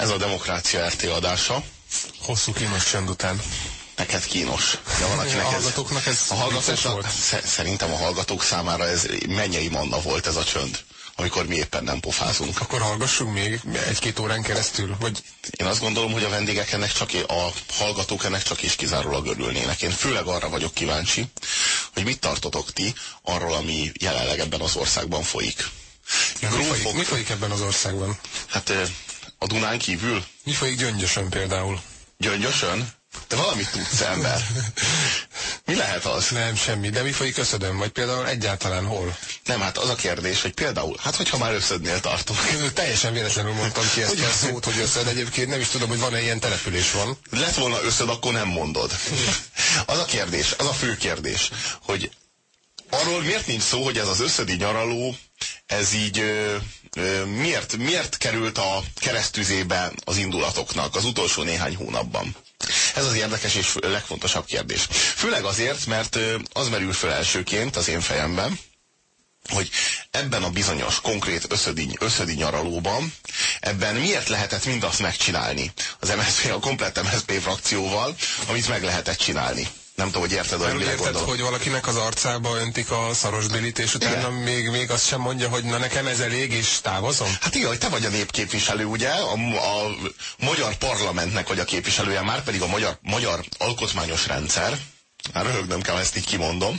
Ez a Demokrácia RT adása. Hosszú kínos csönd után. Neked kínos. De van, akinek a hallgatóknak ez volt? Szerintem a hallgatók számára ez Mennyei Manna volt ez a csönd, amikor mi éppen nem pofázunk. Akkor hallgassunk még 1-2 órán keresztül? Vagy... Én azt gondolom, hogy a vendégek a hallgatók ennek csak és kizárólag örülnének. Én főleg arra vagyok kíváncsi, hogy mit tartotok ti arról, ami jelenleg ebben az országban folyik. Mi folyik ebben az országban? Hát a Dunán kívül? Mi folyik Gyöngyösön például? Gyöngyösön? Te valamit tudsz, ember. Mi lehet az? Nem, semmi. De mi folyik Összödön? Vagy például egyáltalán hol? Nem, hát az a kérdés, hogy például, hát hogyha már Összödnél tartunk. Teljesen véletlenül mondtam ki ezt a szót, hogy Összöd. Egyébként nem is tudom, hogy van-e ilyen település van. Lett volna Összöd, akkor nem mondod. Az a kérdés, az a fő kérdés, hogy arról miért nincs szó, hogy ez az összödi nyaraló, ez így miért került a keresztüzébe az indulatoknak az utolsó néhány hónapban? Ez az érdekes és legfontosabb kérdés. Főleg azért, mert az merül fel elsőként az én fejemben, hogy ebben a bizonyos, konkrét összödi nyaralóban, ebben miért lehetett mindazt megcsinálni az MSZP, a komplett MSZP frakcióval, amit meg lehetett csinálni. Nem tudom, hogy érted, hogy mire gondolok. Hogy valakinek az arcába öntik a szarosbilit, és utána még azt sem mondja, hogy na nekem ez elég, és távozom? Hát igen, hogy te vagy a népképviselő, ugye? A magyar parlamentnek vagy a képviselője, már pedig a magyar alkotmányos rendszer, már röhögnöm kell, ezt így kimondom,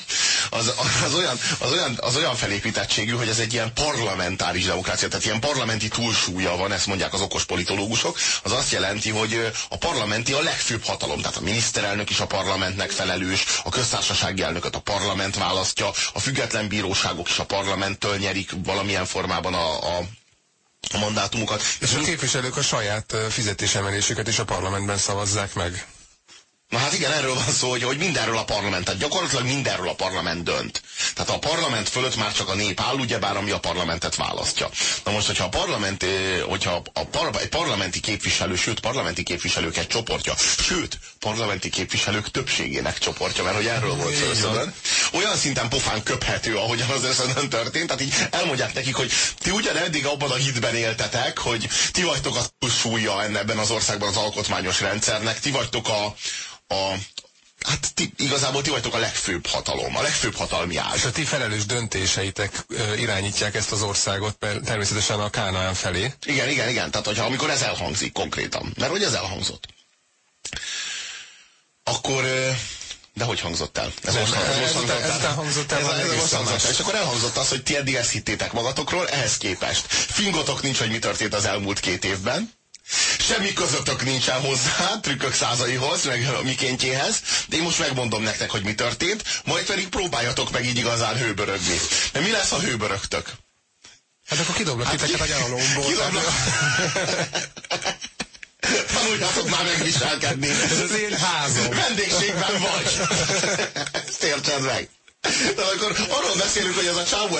az olyan felépítettségű, hogy ez egy ilyen parlamentáris demokrácia, tehát ilyen parlamenti túlsúlya van, ezt mondják az okos politológusok, az azt jelenti, hogy a parlamenti a legfőbb hatalom, tehát a miniszterelnök is a parlamentnek felelős, a köztársasági elnököt a parlament választja, a független bíróságok is a parlamenttől nyerik valamilyen formában a mandátumukat. És a képviselők a saját fizetésemelésüket is a parlamentben szavazzák meg. Na hát igen, erről van szó, hogy mindenről a parlament, tehát gyakorlatilag mindenről a parlament dönt. Tehát a parlament fölött már csak a nép áll, ugyebár ami a parlamentet választja. Na most, hogyha egy parlamenti képviselő, sőt parlamenti képviselők egy csoportja, sőt parlamenti képviselők többségének csoportja, mert hogy erről volt szó Összödön, olyan szinten pofán köphető, ahogyan az Összödön történt, tehát így elmondják nekik, hogy ti ugyan eddig abban a hitben éltetek, hogy ti vagytok a túlsúlya ebben az országban az alkotmányos rendszernek, ti vagytok igazából ti vagytok a legfőbb hatalom, a legfőbb hatalmi ág. És a ti felelős döntéseitek irányítják ezt az országot természetesen a Kánaán felé. Igen. Tehát amikor ez elhangzik konkrétan, mert hogy ez elhangzott, akkor... De hogy hangzott el? Ez hangzott el. És akkor elhangzott az, hogy ti eddig ezt hittétek magatokról, ehhez képest. Fingotok nincs, hogy mi történt az elmúlt 2 évben. Semmi közöttök nincsen hozzá, trükkök százaihoz, meg a mikéntjéhez, de én most megmondom nektek, hogy mi történt, majd pedig próbáljatok meg így igazán hőbörögni. De mi lesz, ha hőbörögtök? Hát akkor kidoblak titeket a nyaralómból. Tanuljatok már megviselkedni. Ez az én házom. Vendégségben vagy. Ezt értsed meg. De akkor arról beszélünk, hogy ez a csávó,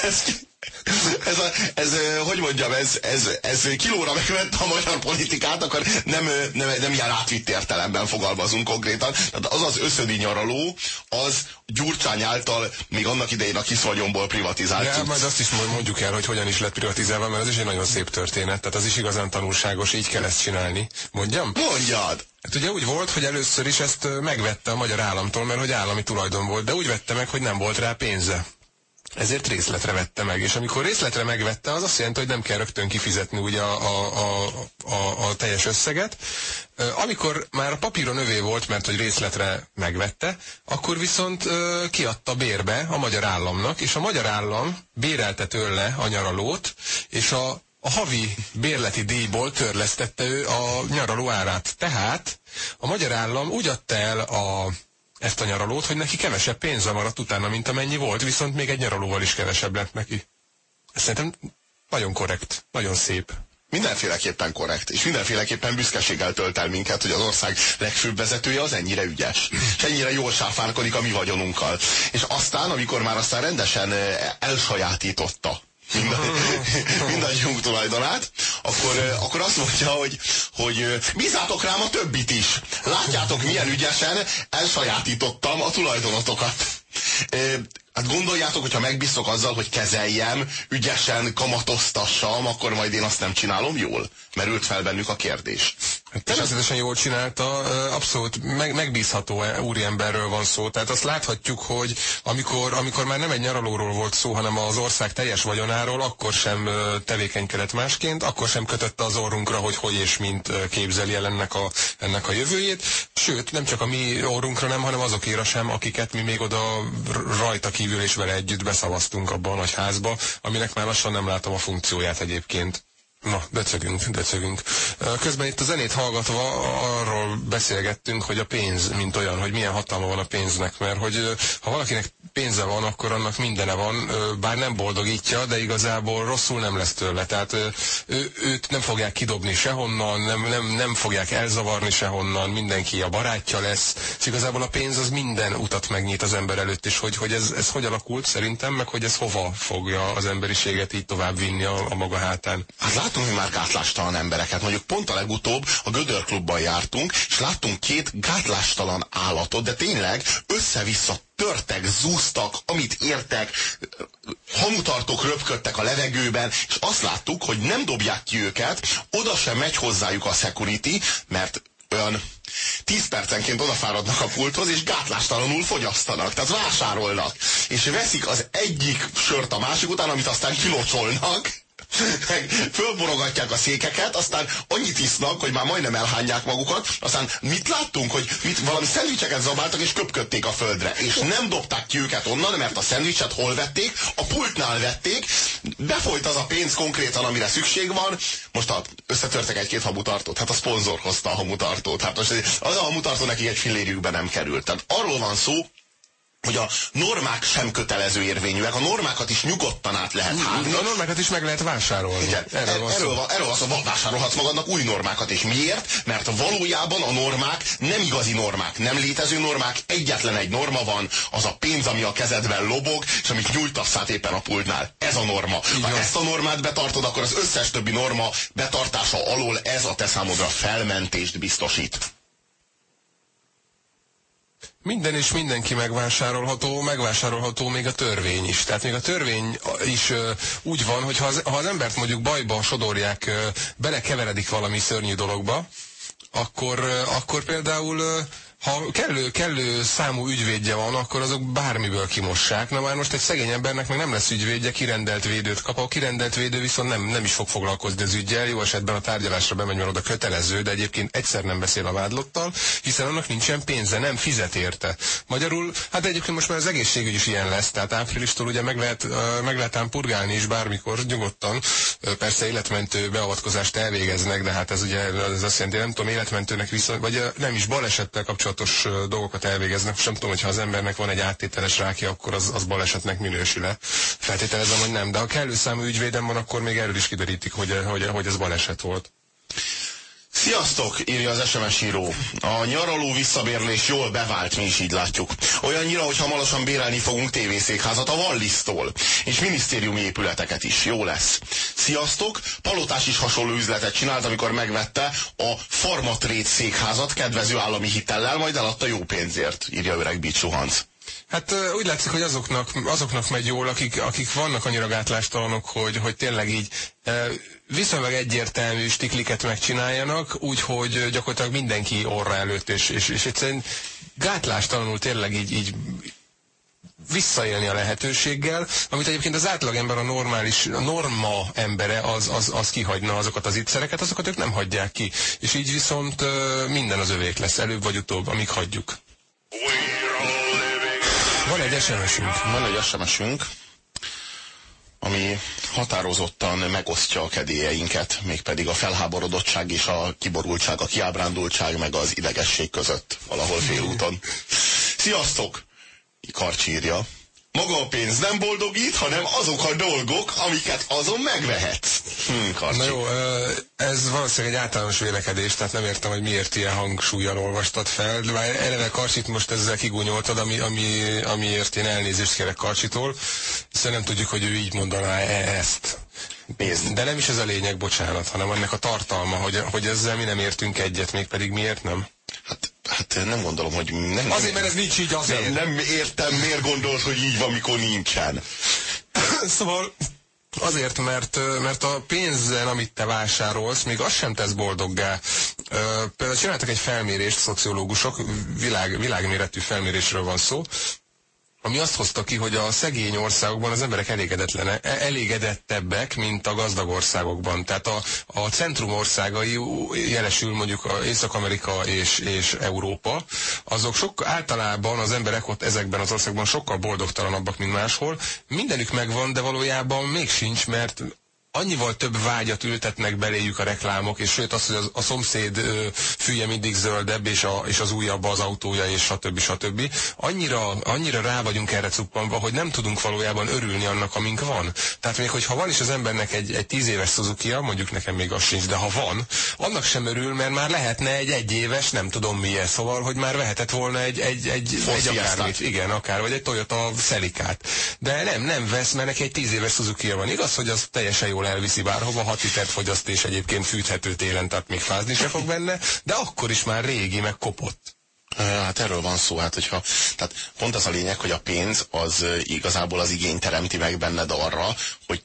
hogy mondjam, ez kilóra megvette a magyar politikát, akkor nem ilyen átvitt értelemben fogalmazunk konkrétan. Tehát az az összödi nyaraló, az Gyurcsány által még annak idején a kis vagyonból privatizált. De majd azt is mondjuk el, hogy hogyan is lett privatizálva, mert az is egy nagyon szép történet, tehát az is igazán tanulságos, így kell ezt csinálni. Mondjam? Mondjad! Hát ugye úgy volt, hogy először is ezt megvette a magyar államtól, mert hogy állami tulajdon volt, de úgy vette meg, hogy nem volt rá pénze. Ezért részletre vette meg, és amikor részletre megvette, az azt jelenti, hogy nem kell rögtön kifizetni ugye a teljes összeget. Amikor már a papíron övé volt, mert hogy részletre megvette, akkor viszont kiadta bérbe a magyar államnak, és a magyar állam bérelte tőle a nyaralót, és a havi bérleti díjból törlesztette ő a nyaraló árát. Tehát a magyar állam úgy adta el ezt a nyaralót, hogy neki kevesebb pénze maradt utána, mint amennyi volt, viszont még egy nyaralóval is kevesebb lett neki. Ez szerintem nagyon korrekt, nagyon szép. Mindenféleképpen korrekt, és mindenféleképpen büszkeséggel tölt el minket, hogy az ország legfőbb vezetője az ennyire ügyes, és ennyire jól sáfárkodik a mi vagyonunkkal. És aztán, amikor már aztán rendesen elsajátította mindannyiunk tulajdonát, akkor azt mondja, hogy bízzátok rám a többit is. Látjátok, milyen ügyesen elsajátítottam a tulajdonotokat. Hát gondoljátok, hogyha megbíztok azzal, hogy kezeljem, ügyesen kamatoztassam, akkor majd én azt nem csinálom jól? Merült fel bennük a kérdés. Természetesen jól csinálta, abszolút megbízható úriemberről van szó. Tehát azt láthatjuk, hogy amikor már nem egy nyaralóról volt szó, hanem az ország teljes vagyonáról, akkor sem tevékenykedett másként, akkor sem kötötte az orrunkra, hogy és mint képzeli el ennek a jövőjét. Sőt, nem csak a mi orrunkra nem, hanem azokére sem, akiket mi még oda rajta kívül és vele együtt beszavaztunk abba a nagy házba, aminek már lassan nem látom a funkcióját egyébként. Na, döcögünk. Közben itt a zenét hallgatva arról beszélgettünk, hogy a pénz, mint olyan, hogy milyen hatalma van a pénznek, mert hogy ha valakinek pénze van, akkor annak mindene van, bár nem boldogítja, de igazából rosszul nem lesz tőle. Tehát őt nem fogják kidobni sehonnan, nem fogják elzavarni sehonnan, mindenki a barátja lesz. És igazából a pénz az minden utat megnyit az ember előtt, és hogy ez hogy alakult szerintem, meg hogy ez hova fogja az emberiséget így tovább vinni a maga hátán. Hát látunk már gátlástalan embereket. Mondjuk pont a legutóbb a Gödör klubban jártunk, és láttunk 2 gátlástalan állatot, de tényleg össze-vissza törtek, zúztak, amit értek, hamutartók röpködtek a levegőben, és azt láttuk, hogy nem dobják ki őket, oda sem megy hozzájuk a security, mert olyan 10 percenként odafáradnak a pulthoz, és gátlástalanul fogyasztanak, tehát vásárolnak, és veszik az egyik sört a másik után, amit aztán kilocsolnak, fölborogatják a székeket, aztán annyit isznak, hogy már majdnem elhányják magukat, aztán mit láttunk, hogy valami szendvicseket zabáltak és köpködték a földre, és nem dobták ki őket onnan, mert a szendvicset hol vették, a pultnál vették, befolyt az a pénz konkrétan, amire szükség van, most összetörtek 1-2 hamutartót, hát a szponzor hozta a hamutartót, hát most az a hamutartó nekik egy fillérjükbe nem került. Tehát arról van szó, hogy a normák sem kötelező érvényűek, a normákat is nyugodtan át lehet hágni. A normákat is meg lehet vásárolni. Igen, erről van szó, vásárolhatsz magadnak új normákat, és miért? Mert valójában a normák nem igazi normák, nem létező normák, egyetlen egy norma van, az a pénz, ami a kezedben lobog, és amit nyújtasz át éppen a pultnál. Ez a norma. Ha ezt a normát betartod, akkor az összes többi norma betartása alól ez a te számodra felmentést biztosít. Minden és mindenki megvásárolható még a törvény is. Tehát még a törvény is úgy van, hogy ha az embert mondjuk bajba sodorják, belekeveredik valami szörnyű dologba, akkor például ha kellő számú ügyvédje van, akkor azok bármiből kimossák. Na már most egy szegény embernek meg nem lesz ügyvédje, kirendelt védőt kap. A kirendelt védő viszont nem is fog foglalkozni az üggyel, jó esetben a tárgyalásra bemegy, mert oda kötelező, de egyébként egyszer nem beszél a vádlottal, hiszen annak nincsen pénze, nem fizet érte. Magyarul, hát egyébként most már az egészségügy is ilyen lesz, tehát áprilistól ugye meg lehet ám purgálni is bármikor, nyugodtan. Persze életmentő beavatkozást elvégeznek, de hát ez ugye ez azt jelenti, nem tudom, életmentőnek viszont, vagy nem is balesettel kapcsolatos dolgokat elvégeznek. Nem tudom, hogyha az embernek van egy áttételes rákja, akkor az balesetnek minősül-e. Feltételezem, hogy nem. De ha kellő számú ügyvédem van, akkor még erről is kiderítik, hogy ez baleset volt. Sziasztok, írja az SMS író. A nyaraló visszabérlés jól bevált, mi is így látjuk. Olyannyira, hogy hamarosan bérelni fogunk tévészékházat a Wallis-tól, és minisztériumi épületeket is. Jó lesz. Sziasztok, Palotás is hasonló üzletet csinált, amikor megvette a Pharmatrade székházat kedvező állami hitellel, majd eladta jó pénzért, írja öreg Bicsuhanc. Hát úgy látszik, hogy azoknak megy jól, akik vannak annyira gátlástalanok, hogy tényleg így viszonylag egyértelmű stikliket megcsináljanak, úgyhogy gyakorlatilag mindenki orra előtt, és egyszerűen gátlástalanul tényleg így visszaélni a lehetőséggel, amit egyébként az átlagember, a norma embere, az kihagyna azokat az ittszereket, azokat ők nem hagyják ki. És így viszont minden az övék lesz, előbb vagy utóbb, amíg hagyjuk. Van egy SMS-ünk, ami határozottan megosztja a kedélyeinket, mégpedig a felháborodottság és a kiborultság, a kiábrándultság meg az idegesség között, valahol félúton. Sziasztok! Karcsi írja. Maga a pénz nem boldogít, hanem azok a dolgok, amiket azon megvehetsz. Na jó, ez valószínűleg egy általános vélekedés, tehát nem értem, hogy miért ilyen hangsúllyal olvastad fel. De már eleve Karcsit most ezzel kigúnyoltad, amiért én elnézést kérek Karcsitól, hiszen nem tudjuk, hogy ő így mondaná ezt. De nem is ez a lényeg, bocsánat, hanem ennek a tartalma, hogy ezzel mi nem értünk egyet, mégpedig miért nem? Hát nem gondolom, hogy... Nem, azért, mert ez nincs így azért. Nem értem, miért gondolod, hogy így van, mikor nincsen. Szóval azért, mert a pénzzel, amit te vásárolsz, még az sem tesz boldoggá. Például csináltak egy felmérést, szociológusok, világméretű felmérésről van szó, ami azt hozta ki, hogy a szegény országokban az emberek elégedettebbek, mint a gazdag országokban. Tehát a centrum országai, jelesül mondjuk Észak-Amerika és Európa, azok általában az emberek ott ezekben az országban sokkal boldogtalanabbak, mint máshol. Mindenük megvan, de valójában még sincs, mert annyival több vágyat ültetnek beléjük a reklámok, és sőt az, hogy a szomszéd fülye mindig zöldebb, és az újabb az autója, és stb. Annyira rá vagyunk erre cuppanva, hogy nem tudunk valójában örülni annak, amink van. Tehát még hogyha van is az embernek egy 10 éves Suzuki-ja, mondjuk nekem még az sincs, de ha van, annak sem örül, mert már lehetne egy 1 éves, nem tudom milyen, szóval, hogy már vehetett volna egy akármit, igen, akár, vagy egy Toyota Celicát. De nem vesz, mert neki egy 10 éves Suzuki-ja van. Igaz, hogy az teljesen jól elviszi bárhova, 6 litert fogyaszt, és egyébként fűthető télen, tehát még fázni se fog benne, de akkor is már régi, meg kopott. Hát erről van szó, tehát pont az a lényeg, hogy a pénz az igazából az igény teremti meg benned arra, hogy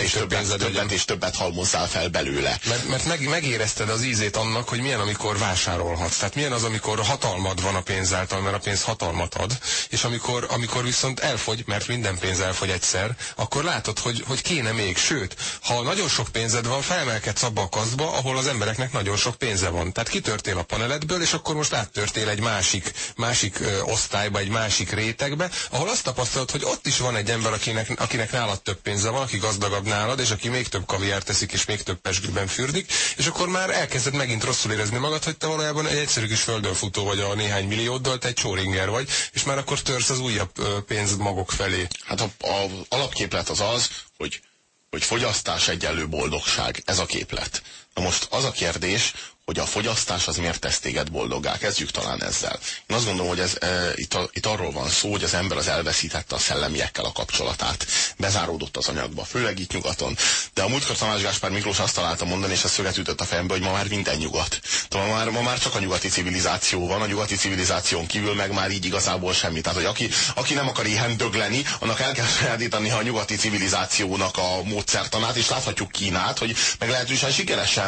többet és többet halmozzál fel belőle. Mert megérezted az ízét annak, hogy milyen, amikor vásárolhatsz. Tehát milyen az, amikor hatalmad van a pénz által, mert a pénz hatalmat ad, és amikor viszont elfogy, mert minden pénz elfogy egyszer, akkor látod, hogy kéne még. Sőt, ha nagyon sok pénzed van, felmelkedsz abba a kaszba, ahol az embereknek nagyon sok pénze van. Tehát kitörtél a paneledből, és akkor most áttörtél egy másik osztályba, egy másik rétegbe, ahol azt tapasztalod, hogy ott is van egy ember, akinek nálad több pénze van, aki gazdagabb nálad, és aki még több kaviárt teszik, és még több pezsgőben fürdik, és akkor már elkezded megint rosszul érezni magad, hogy te valójában egy egyszerű kis földönfutó vagy a néhány millióddal, te egy Schrödinger vagy, és már akkor törsz az újabb pénzmagok felé. Hát a alapképlet az, hogy fogyasztás egyenlő boldogság. Ez a képlet. Na most az a kérdés, hogy a fogyasztás az miért tesz téged boldoggá. Kezdjük talán ezzel. Én azt gondolom, hogy itt arról van szó, hogy az ember az elveszítette a szellemiekkel a kapcsolatát. Bezáródott az anyagba, főleg itt nyugaton. De a múltkor Tamás Gáspár Miklós azt találta mondani, és ez szöget ütött a fejembe, hogy ma már minden nyugat. Ma már csak a nyugati civilizáció van, a nyugati civilizáción kívül meg már így igazából semmi. Tehát, hogy aki nem akar ilyen dögleni, annak el kell sajátítani a nyugati civilizációnak a módszertanát, és láthatjuk Kínát, hogy meglehetősen sikeresen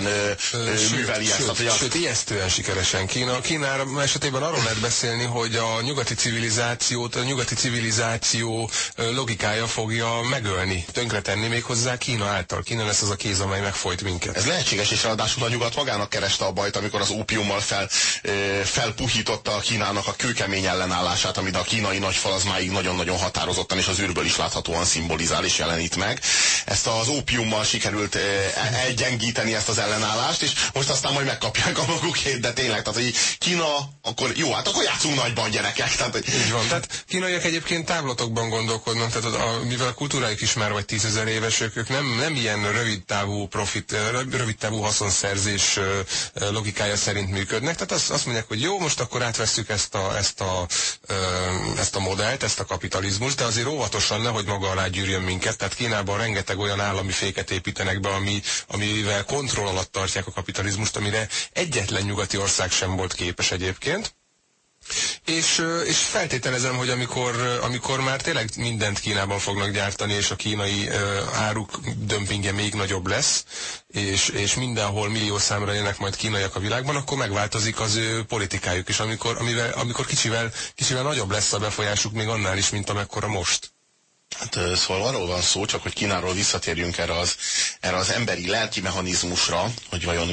műveli ezt. Sőt, ijesztően sikeresen. Kína esetében arról lehet beszélni, hogy a nyugati civilizáció logikája fogja megölni, tönkretenni méghozzá Kína által. Kína lesz az a kéz, amely megfojt minket. Ez lehetséges, és ráadásul a nyugat magának kereste a bajt, amikor az ópiummal felpuhította a Kínának a kőkemény ellenállását, amit a kínai nagyfal az máig nagyon-nagyon határozottan, és az űrből is láthatóan szimbolizál és jelenít meg. Ezt az ópiummal sikerült elgyengíteni ezt az ellenállást, és most aztán majd megkapják a magukét, de tényleg, tehát hogy Kína, akkor jó, hát akkor játszunk nagyban, gyerekek. Tehát, hogy... Így van, tehát kínaiak egyébként távlatokban gondolkodnak, tehát mivel a kultúrájuk is már vagy 10 000 éves, ők nem ilyen rövidtávú haszonszerzés logikája szerint működnek, tehát azt mondják, hogy jó, most akkor átvesszük ezt a modellt, ezt a kapitalizmust, de azért óvatosan, nehogy maga alá gyűrjön minket, tehát Kínában rengeteg olyan állami féket építenek be, amivel kontroll alatt tartják a kapitalizmust, amire egyetlen nyugati ország sem volt képes egyébként. És feltételezem, hogy amikor már tényleg mindent Kínában fognak gyártani, és a kínai áruk dömpingje még nagyobb lesz, és mindenhol millió számra jönnek majd kínaiak a világban, akkor megváltozik az ő politikájuk is, amikor kicsivel nagyobb lesz a befolyásuk még annál is, mint amekkora most. Hát szóval arról van szó, csak hogy Kínáról visszatérjünk erre az emberi lelki mechanizmusra, hogy vajon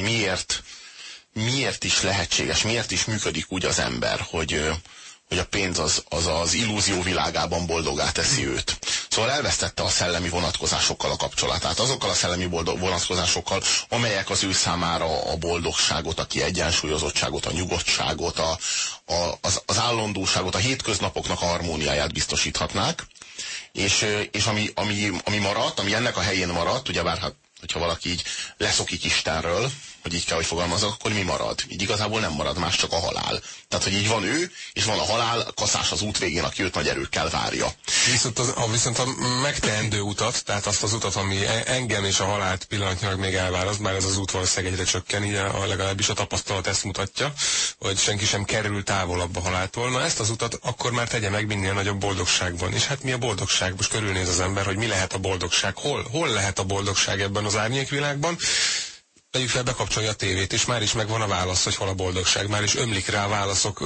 miért is lehetséges, miért is működik úgy az ember, hogy a pénz az illúzió világában boldoggá teszi őt. Szóval elvesztette a szellemi vonatkozásokkal a kapcsolatát, azokkal a szellemi vonatkozásokkal, amelyek az ő számára a boldogságot, a kiegyensúlyozottságot, a nyugodtságot, az állandóságot, a hétköznapoknak a harmóniáját biztosíthatnák. És ami maradt, ami ennek a helyén maradt, ugyebár hát, hogyha valaki így leszokik Istenről, hogy így kell, hogy fogalmazok, akkor mi marad? Így igazából nem marad más, csak a halál. Tehát, hogy így van ő, és van a halál, kaszás az út végén, aki őt nagy erőkkel várja. Viszont a megteendő utat, tehát azt az utat, ami engem és a halált pillanatnyilag még elválaszt, bár ez az út valószínűleg egyre csökken, így legalábbis a tapasztalat ezt mutatja, vagy senki sem kerül távolabb a haláltól. Na ezt az utat akkor már tegye meg minél nagyobb boldogságban. És hát mi a boldogság? Most körülnéz az ember, hogy mi lehet a boldogság, hol lehet a boldogság ebben az árnyékvilágban. Tegyük fel, bekapcsolja a tévét, és már is megvan a válasz, hogy hol a boldogság. Már is ömlik rá a válaszok,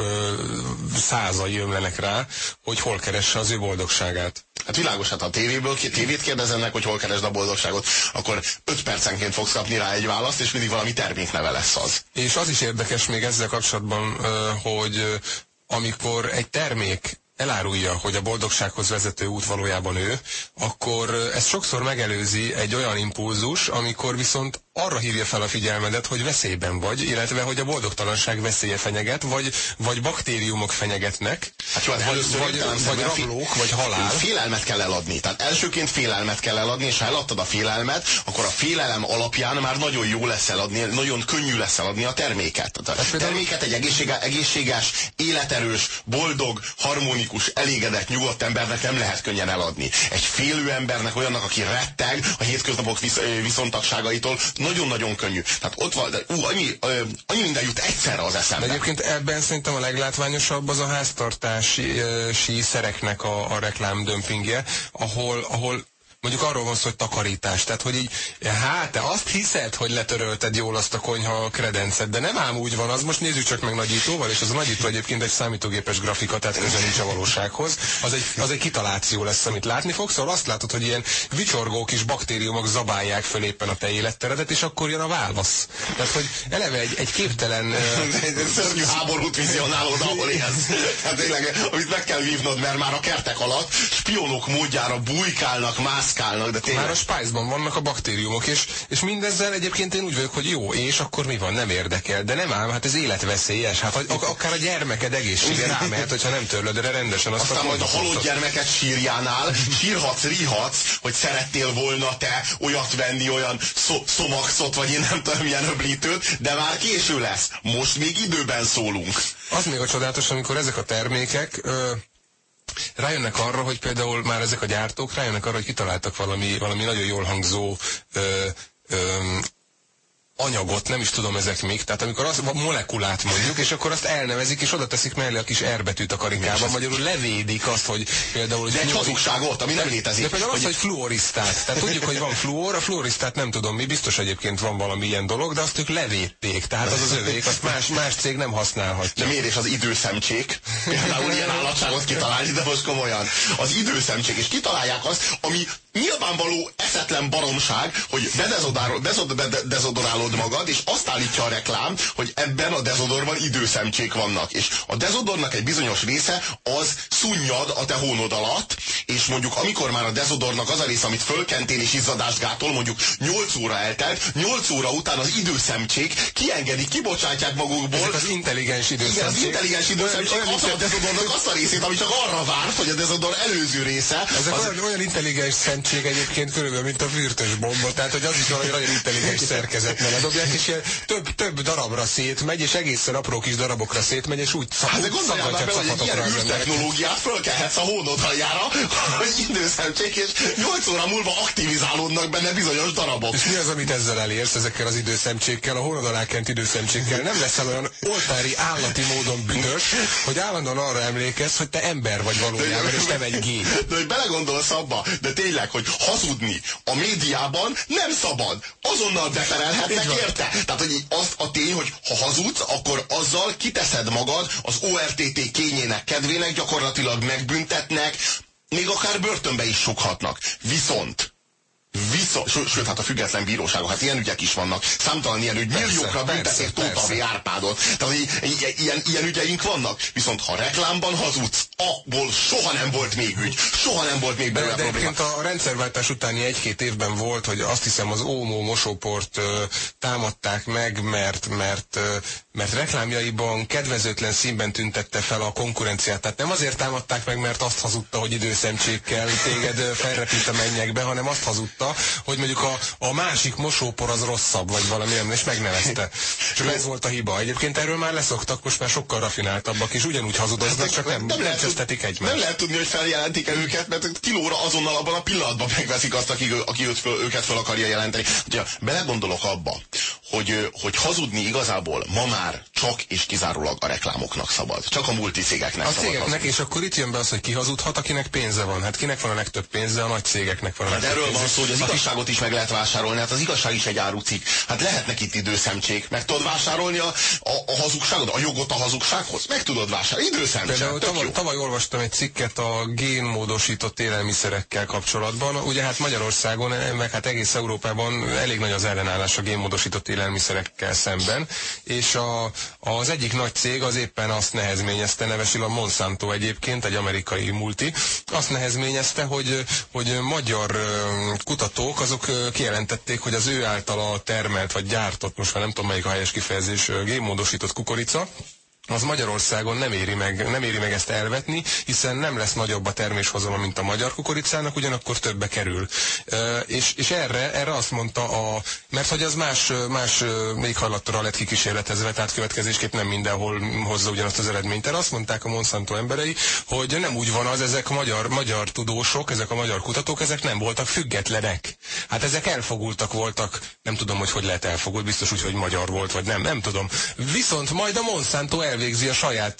százai ömlenek rá, hogy hol keresse az ő boldogságát. Hát világos, hát ha a tévét kérdezzenek, hogy hol keresd a boldogságot, akkor 5 percenként fogsz kapni rá egy választ, és mindig valami termékneve lesz az. És az is érdekes még ezzel kapcsolatban, hogy amikor egy termék elárulja, hogy a boldogsághoz vezető út valójában ő, akkor ez sokszor megelőzi egy olyan impulzus, amikor viszont arra hívja fel a figyelmedet, hogy veszélyben vagy, illetve hogy a boldogtalanság veszélye fenyeget, vagy baktériumok fenyegetnek, hát jó, vagy rablók, vagy halál. Félelmet kell eladni. Tehát elsőként félelmet kell eladni, és ha eladtad a félelmet, akkor a félelem alapján már nagyon jó lesz eladni, nagyon könnyű lesz eladni a terméket. A terméket egy egészséges, életerős, boldog, harmonikus, elégedett, nyugodt embernek nem lehet könnyen eladni. Egy félő embernek, olyannak, aki retteg a hétköznapok viszontagságaitól, nagyon-nagyon könnyű. Tehát ott van, de annyi minden jut egyszerre az eszembe. De egyébként ebben szerintem a leglátványosabb az a háztartási szereknek a reklámdömpingje, ahol mondjuk arról van szó, hogy takarítás. Tehát, hogy így, hát te azt hiszed, hogy letörölted jól azt a konyha kredencet, de nem ám úgy van, az most nézzük csak meg nagyítóval, és az a nagyító egyébként egy számítógépes grafika, tehát közel nincs a valósághoz. Az egy kitaláció lesz, amit látni fogsz, szóval azt látod, hogy ilyen vicsorgó kis baktériumok zabálják föl éppen a te életteredet, és akkor jön a válasz. Tehát, hogy eleve egy képtelen... Szörnyű háborút vizionálod, ahol élsz. Hát tényleg, amit meg kell vívnod, mert már a kertek alatt spionok módjára bujkálnak, mászkálnak, de tényleg... Már a spájzban vannak a baktériumok, és mindezzel egyébként én úgy vagyok, hogy jó, és akkor mi van, nem érdekel, de nem ám, hát ez életveszélyes, hát akár a gyermeked egészsége rámehet, hogyha nem törlöd erre rendesen azt. Aztán majd a halott gyermeket sírjánál sírhatsz, ríhatsz, hogy szerettél volna te olyat venni, olyan szomaxot, vagy én nem tudom milyen öblítőt, de már késő lesz. Most még időben szólunk. Az még a csodálatos, amikor ezek a termékek rájönnek arra, hogy például már ezek a gyártók rájönnek arra, hogy kitaláltak valami nagyon jól hangzó anyagot, nem is tudom ezek még, tehát amikor az a molekulát mondjuk, és akkor azt elnevezik, és oda teszik mellé a kis R betűt a karikában, magyarul levédik azt, hogy például... De egy hazugságot, ami nem létezik. De például az, hogy fluorisztát. Tehát tudjuk, hogy van fluor, a fluorisztát nem tudom mi, biztos egyébként van valami ilyen dolog, de azt ők levédték, tehát az övék, azt más cég nem használhatja. De miért is az időszemcsék? Például ilyen állatságot kitalálni, de most komolyan. Az időszemcsék, és kitalálják azt, ami nyilvánvaló eszetlen baromság, hogy bedezodorálod magad, és azt állítja a reklám, hogy ebben a dezodorban időszemcsék vannak. És a dezodornak egy bizonyos része az szunnyad a te hónod alatt, és mondjuk amikor már a dezodornak az a része, amit fölkentél és izzadást gátol, mondjuk 8 óra eltelt, 8 óra után az időszemcsék kiengedik, kibocsátják magukból. Ezek az intelligens időszemcsék. Igen, az intelligens időszemcsék a dezodornak azt a részét, ami csak arra várt, hogy a dezodor előző része. Ezek olyan intelligens szemcsék egyébként körülbelül, mint a fürtös bomba, tehát hogy az is valami nagyon intelligens szerkezetben ledobják, és ilyen több darabra szétmegy, és egészen apró kis darabokra szétmegy, és úgy szaggatják szakatokra az emberek. Technológiát fölkelhetsz a hónod aljára, hogy időszemcsék, és 8 óra múlva aktivizálódnak benne bizonyos darabok. És mi az, amit ezzel elérsz, ezekkel az időszemcsékkel, a hónod alá kent időszemcsékkel? Nem leszel olyan oltári állati módon büdös, hogy állandóan arra emlékezz, hogy te ember vagy valójában, és nem egy gép. De hogy belegondolsz abba, de tényleg, hogy hazudni a médiában nem szabad. Azonnal beperelhetnek érte. Tehát, hogy az a tény, hogy ha hazudsz, akkor azzal kiteszed magad az ORTT kényének kedvének, gyakorlatilag megbüntetnek, még akár börtönbe is sokhatnak. Viszont, sőt, hát a független bíróságok, hát ilyen ügyek is vannak. Számtalan ilyen ügy, milliókra büntették Tóth V. Árpádot. Tehát ilyen ügyeink vannak. Viszont ha reklámban hazudsz, abból soha nem volt még ügy. Soha nem volt még belőle probléma. De a rendszerváltás utáni 1-2 évben volt, hogy azt hiszem az Omo mosóport támadták meg, mert reklámjaiban kedvezőtlen színben tüntette fel a konkurenciát. Tehát nem azért támadták meg, mert azt hazudta, hogy időszemcsékkel téged felrepít a mennyekbe, hanem azt hazudta, hogy mondjuk a másik mosópor az rosszabb, vagy valami nem, és megnevezte. Csak ez volt a hiba. Egyébként erről már leszoktak, most már sokkal rafináltabbak, és ugyanúgy hazudoznak, csak nem csesztetik egymást. Nem lehet tudni, hogy feljelentik-e őket, mert kilóra azonnal abban a pillanatban megveszik azt, aki őket fel akarja jelenteni. Ha belegondolok abba, hogy hazudni igazából ma már csak és kizárólag a reklámoknak szabad. Csak a multicégeknek szabad cégeknek, hazudni. és akkor itt jön be az, hogy ki hazudhat, akinek pénze van. Hát kinek van a legtöbb pénze? A nagy cégeknek van a legtöbb pénze. Erről van szó, hogy az igazságot is meg lehet vásárolni, hát az igazság is egy árucikk. Hát lehetnek itt időszemcsék. Meg tudod vásárolni a hazugságot, a jogot a hazugsághoz? Meg tudod vásárolni. Időszemcsék. Például tavaly olvastam egy cikket a génmódosított élelmiszerekkel kapcsolatban. Ugye hát Magyarországon, meg hát egész Európában elég nagy az ellenállás a génmódosított élelmiszerekkel szemben, és az egyik nagy cég az éppen azt nehezményezte, nevesül a Monsanto egyébként, egy amerikai multi, azt nehezményezte, hogy magyar kutatók azok kijelentették, hogy az ő általa termelt vagy gyártott, most már nem tudom melyik a helyes kifejezés, génmódosított kukorica, az Magyarországon nem éri meg ezt elvetni, hiszen nem lesz nagyobb a terméshozama, mint a magyar kukoricának, ugyanakkor többe kerül. És erre azt mondta, mert hogy az más éghajlattal lett kikísérletezve, tehát következésképp nem mindenhol hozza ugyanazt az eredményt. Erre azt mondták a Monsanto emberei, hogy nem úgy van az, ezek a magyar tudósok, ezek a magyar kutatók, ezek nem voltak függetlenek. Hát ezek elfogultak voltak, nem tudom, hogy lehet elfogult, biztos úgy, hogy magyar volt, vagy nem tudom. Viszont majd a Monsanto elvégzi a saját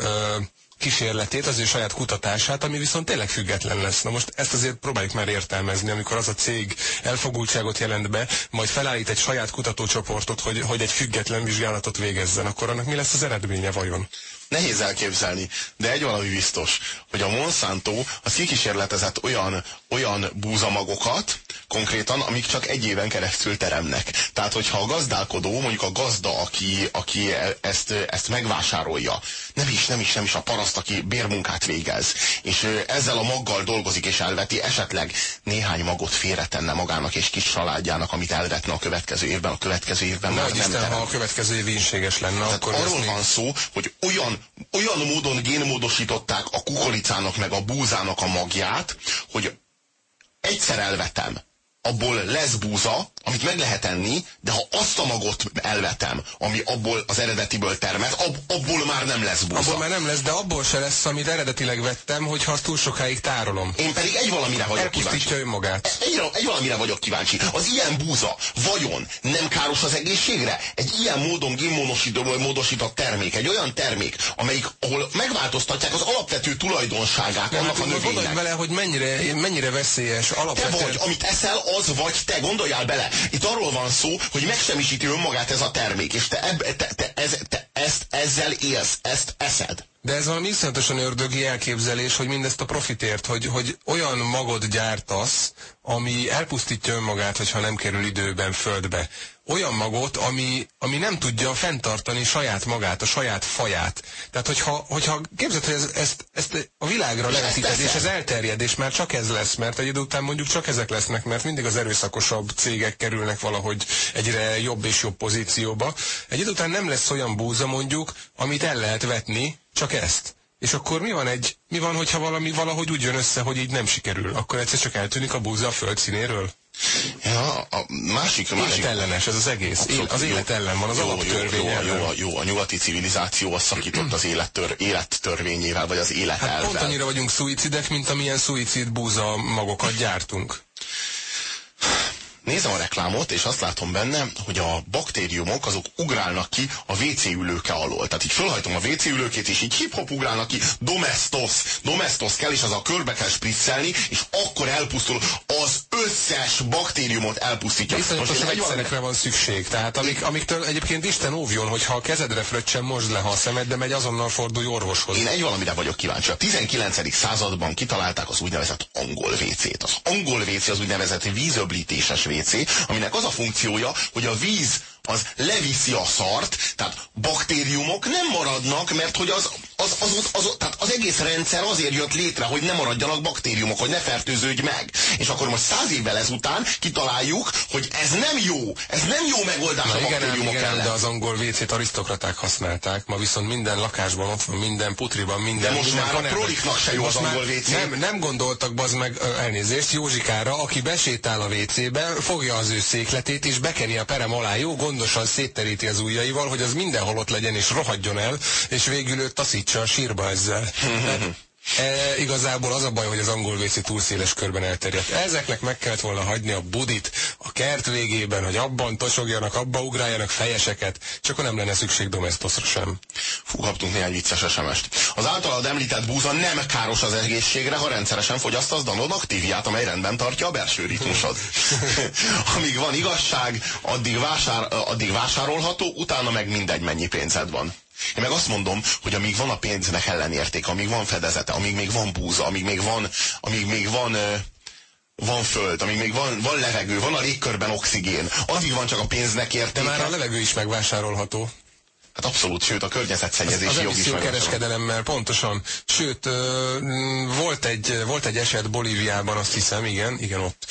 kísérletét, az ő saját kutatását, ami viszont tényleg független lesz. Na most ezt azért próbáljuk már értelmezni, amikor az a cég elfogultságot jelent be, majd felállít egy saját kutatócsoportot, hogy egy független vizsgálatot végezzen, akkor annak mi lesz az eredménye vajon? Nehéz elképzelni, de egy valami biztos, hogy a Monsanto az kikísérletezett olyan búzamagokat, konkrétan, amik csak egy éven keresztül teremnek. Tehát, hogyha a gazdálkodó, mondjuk a gazda, aki ezt megvásárolja, nem is a paraszt, aki bérmunkát végez, és ezzel a maggal dolgozik és elveti, esetleg néhány magot félretenne magának és kis családjának, amit elvetne a következő évben már nem terem. Ha a következő év ínséges lenne, akkor arról van szó, hogy olyan módon génmódosították a kukoricának meg a búzának a magját, hogy egyszer elvetem, abból lesz búza, amit meg lehet enni, de ha azt a magot elvetem, ami abból az eredetiből termett, abból már nem lesz búza. Abból már nem lesz, de abból se lesz, amit eredetileg vettem, hogyha azt túl sokáig tárolom. Én pedig egy valamire vagyok kíváncsi. Elpusztítja önmagát. Egy valamire vagyok kíváncsi. Az ilyen búza vajon nem káros az egészségre? Egy ilyen módon génmódosított termék, egy olyan termék, ahol megváltoztatják az alapvető tulajdonságát annak a növénynek. Gondolj bele, hogy mennyire veszélyes alapvetően. Te vagy, amit eszel, az vagy te, gondoljál bele. Itt arról van szó, hogy megsemmisíti önmagát ez a termék, és te ezzel élsz, ezt eszed. De ez valami iszonyatosan ördögi elképzelés, hogy mindezt a profitért, hogy olyan magot gyártasz, ami elpusztítja önmagát, hogyha nem kerül időben földbe. Olyan magot, ami nem tudja fenntartani saját magát, a saját faját. Tehát, hogyha képzeld, hogy ezt a világra levetíted, és ez elterjed, és már csak ez lesz, mert egy idő után mondjuk csak ezek lesznek, mert mindig az erőszakosabb cégek kerülnek valahogy egyre jobb és jobb pozícióba. Egy idő után nem lesz olyan búza mondjuk, amit el lehet vetni, csak ezt. És akkor mi van, hogyha valami valahogy úgy jön össze, hogy így nem sikerül? Akkor egyszer csak eltűnik a búza a föld színéről? Ja, a másik... Életellenes ez az egész. Az élet ellen van, az alaptörvény ellen. Jó, a nyugati civilizáció az szakított az élettörvényével, vagy az életelvvel. Hát pont annyira vagyunk szuicidek, mint amilyen szuicid búza magokat gyártunk. Nézem a reklámot, és azt látom benne, hogy a baktériumok azok ugrálnak ki a WC ülőke alól. Tehát így fölhajtom a WC ülőkét, és így hip-hop ugrálnak ki, domestos kell, és az a körbe kell spriccelni, és akkor elpusztul, az összes baktériumot elpusztítja. Viszonyatos vegyszerekre van szükség, tehát amiktől egyébként Isten óvjon, hogyha a kezedre fröccsen, mosd le, ha a szemed, de megy azonnal fordulj orvoshoz. Én egy valamire vagyok kíváncsi. A 19. században kitalálták az úgynevezett angol WC-t. Az angol WC az úgynevezett vízöblítéses WC, aminek az a funkciója, hogy a víz az leviszi a szart, tehát baktériumok nem maradnak, mert hogy tehát az egész rendszer azért jött létre, hogy ne maradjanak baktériumok, hogy ne fertőződj meg. És akkor most 100 évvel ezután kitaláljuk, hogy ez nem jó megoldás a baktériumok ellen. De az angol WC-t arisztokraták használták, ma viszont minden lakásban ott van, minden putriban, minden... De most minden már a proliknak se jó az angol WC. Nem gondoltak, bazd meg, elnézést, Józsikára, aki besétál a WC-be, fogja az ő székletét, és bekeni a perem alá, jó, gondosan szétteríti az ujjaival, hogy az mindenhol ott legyen, és rohadjon el, és végül őt taszítsa a sírba ezzel. Igazából az a baj, hogy az angol WC túl széles körben elterjedt. Ezeknek meg kellett volna hagyni a budit a kert végében, hogy abban tosogjanak, abba ugráljanak fejeseket, csak akkor nem lenne szükség Domestosra sem. Fú, kaptunk néhány vicces SMS-t. Az általad említett búza nem káros az egészségre, ha rendszeresen fogyasztasz Danone Activiát, amely rendben tartja a belső ritmusod. Amíg van igazság, addig vásárolható, utána meg mindegy, mennyi pénzed van. Én meg azt mondom, hogy amíg van a pénznek ellenértéke, amíg van fedezete, amíg még van búza, amíg még van föld, amíg még van levegő, van a légkörben oxigén, addig van csak a pénznek értéke. De már a levegő is megvásárolható. Hát abszolút, sőt a környezetszennyezési jog is kereskedelemmel, pontosan. Sőt, volt egy eset Bolíviában, azt hiszem, igen ott,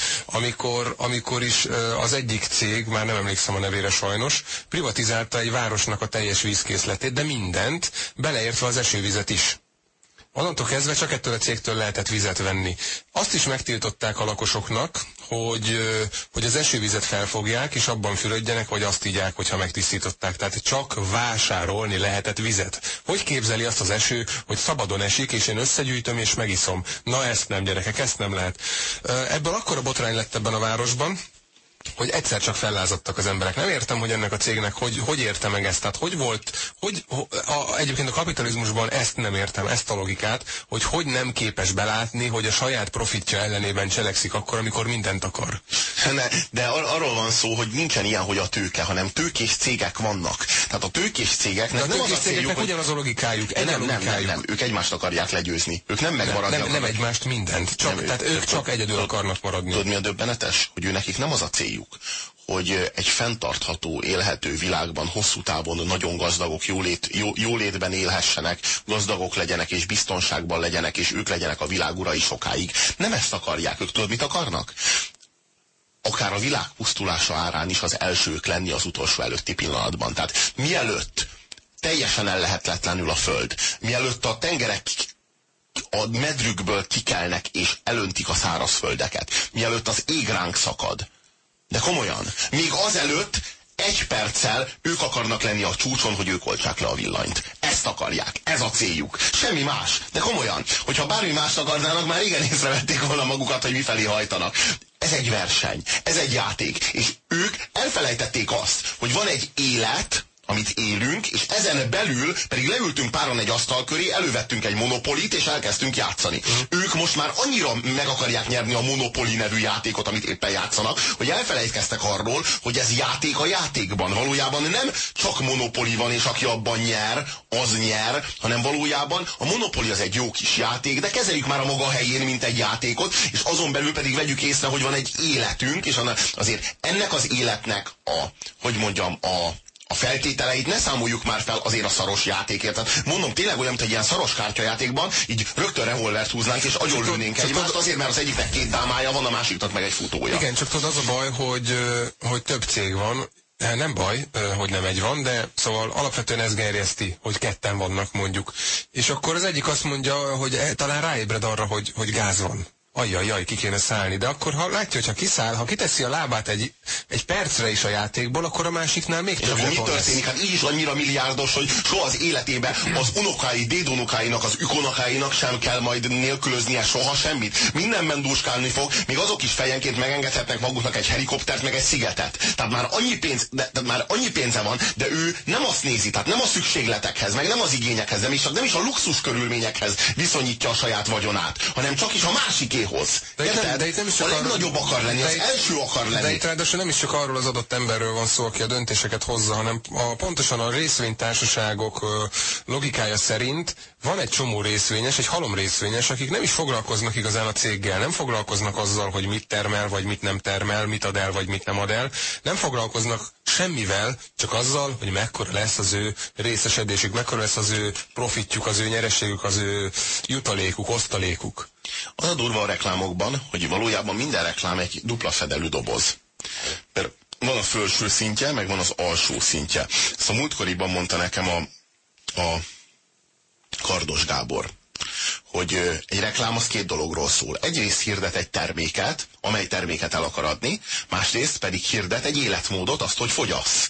amikor is az egyik cég, már nem emlékszem a nevére sajnos, privatizálta egy városnak a teljes vízkészletét, de mindent, beleértve az esővizet is. Onnantól kezdve csak ettől a cégtől lehetett vizet venni. Azt is megtiltották a lakosoknak, hogy az esővizet felfogják, és abban fürödjenek, vagy azt igyák, hogyha megtisztították. Tehát csak vásárolni lehetett vizet. Hogy képzeli azt az eső, hogy szabadon esik, és én összegyűjtöm, és megiszom? Na ezt nem, gyerekek, ezt nem lehet. Ebből akkora botrány lett ebben a városban, hogy egyszer csak fellázadtak az emberek. Nem értem, hogy ennek a cégnek hogy érte meg ezt. Tehát egyébként a kapitalizmusban ezt nem értem, ezt a logikát, hogy nem képes belátni, hogy a saját profitja ellenében cselekszik akkor, amikor mindent akar. De arról van szó, hogy nincsen ilyen, hogy a tőke, hanem tőkés cégek vannak. Tehát a tőkés cégeknek nem az a céljuk, hogy ugyanaz a logikájuk. Nem, ők egymást akarják legyőzni. Ők nem megmaradni nem egymást, mindent. Tehát ők csak egyedül akarnak maradni. Tudod, mi a döbbenetes? Hogy nekik nem az a céljuk, hogy egy fenntartható, élhető világban hosszú távon nagyon gazdagok, jólétben élhessenek, gazdagok legyenek és biztonságban legyenek, és ők legyenek a világ urai sokáig. Nem ezt akarják, ők tudod, mit akarnak? Akár a világ pusztulása árán is az elsők lenni az utolsó előtti pillanatban. Tehát mielőtt teljesen ellehetetlenül a föld, mielőtt a tengerek a medrükből kikelnek és elöntik a szárazföldeket, mielőtt az ég ránk szakad. De komolyan, még azelőtt egy perccel ők akarnak lenni a csúcson, hogy ők oltsák le a villanyt. Ezt akarják, ez a céljuk. Semmi más. De komolyan, hogyha bármi mást akarnának, már régen észrevették volna magukat, hogy mifelé hajtanak. Ez egy verseny, ez egy játék. És ők elfelejtették azt, hogy van egy élet, amit élünk, és ezen belül pedig leültünk páran egy asztal köré, elővettünk egy monopolit, és elkezdtünk játszani. Ők most már annyira meg akarják nyerni a Monopoly nevű játékot, amit éppen játszanak, hogy elfelejtkeztek arról, hogy ez játék a játékban. Valójában nem csak Monopoly van, és aki abban nyer, az nyer, hanem valójában a Monopoly az egy jó kis játék, de kezeljük már a maga helyén, mint egy játékot, és azon belül pedig vegyük észre, hogy van egy életünk, és azért ennek az életnek a feltételeit ne számoljuk már fel azért a szaros játékért. Tehát mondom, tényleg olyan, mint egy ilyen szaros kártyajátékban, így rögtön revolvert húznánk, és agyonlőnénk egymást, azért, mert az egyiknek 2 dámája van, a másiknak meg egy futója. Igen, csak tudod, az a baj, hogy több cég van. Nem baj, hogy nem egy van, de szóval alapvetően ez gerjeszti, hogy 2 vannak mondjuk. És akkor az egyik azt mondja, hogy talán ráébred arra, hogy gáz van. Ajjajjaj, ki kéne szállni. De akkor ha látja, hogyha kiszáll, ha kiteszi a lábát egy percre is a játékból, akkor a másiknál még több. És akkor mi történik? Hát így is annyira milliárdos, hogy soha az életében az unokái, dédunokáinak, az ükonokáinak sem kell majd nélkülöznie soha semmit. Mindenben dúskálni fog, még azok is fejenként megengedhetnek maguknak egy helikoptert, meg egy szigetet. Tehát már annyi pénze van, de ő nem azt nézi, tehát nem a szükségletekhez, meg nem az igényekhez, nem is a luxus körülményekhez viszonyítja a saját vagyonát, hanem csak is a másikéhoz. De itt nem is csak a legnagyobb akar lenni, az első akar lenni. De itt ráadásul nem is csak arról az adott emberről van szó, aki a döntéseket hozza, hanem pontosan a részvénytársaságok logikája szerint van egy csomó részvényes, egy halom részvényes, akik nem is foglalkoznak igazán a céggel, nem foglalkoznak azzal, hogy mit termel, vagy mit nem termel, mit ad el, vagy mit nem ad el, nem foglalkoznak semmivel, csak azzal, hogy mekkora lesz az ő részesedésük, mekkora lesz az ő profitjuk, az ő nyereségük, az ő jutalékuk, osztalékuk. Az a durva a reklámokban, hogy valójában minden reklám egy dupla fedelű doboz. Mert van a felső szintje, meg van az alsó szintje. Ezt a múltkoriban mondta nekem a Kardos Gábor, hogy egy reklám az 2 dologról szól. Egyrészt hirdet egy terméket, amely terméket el akar adni, másrészt pedig hirdet egy életmódot, azt, hogy fogyasz.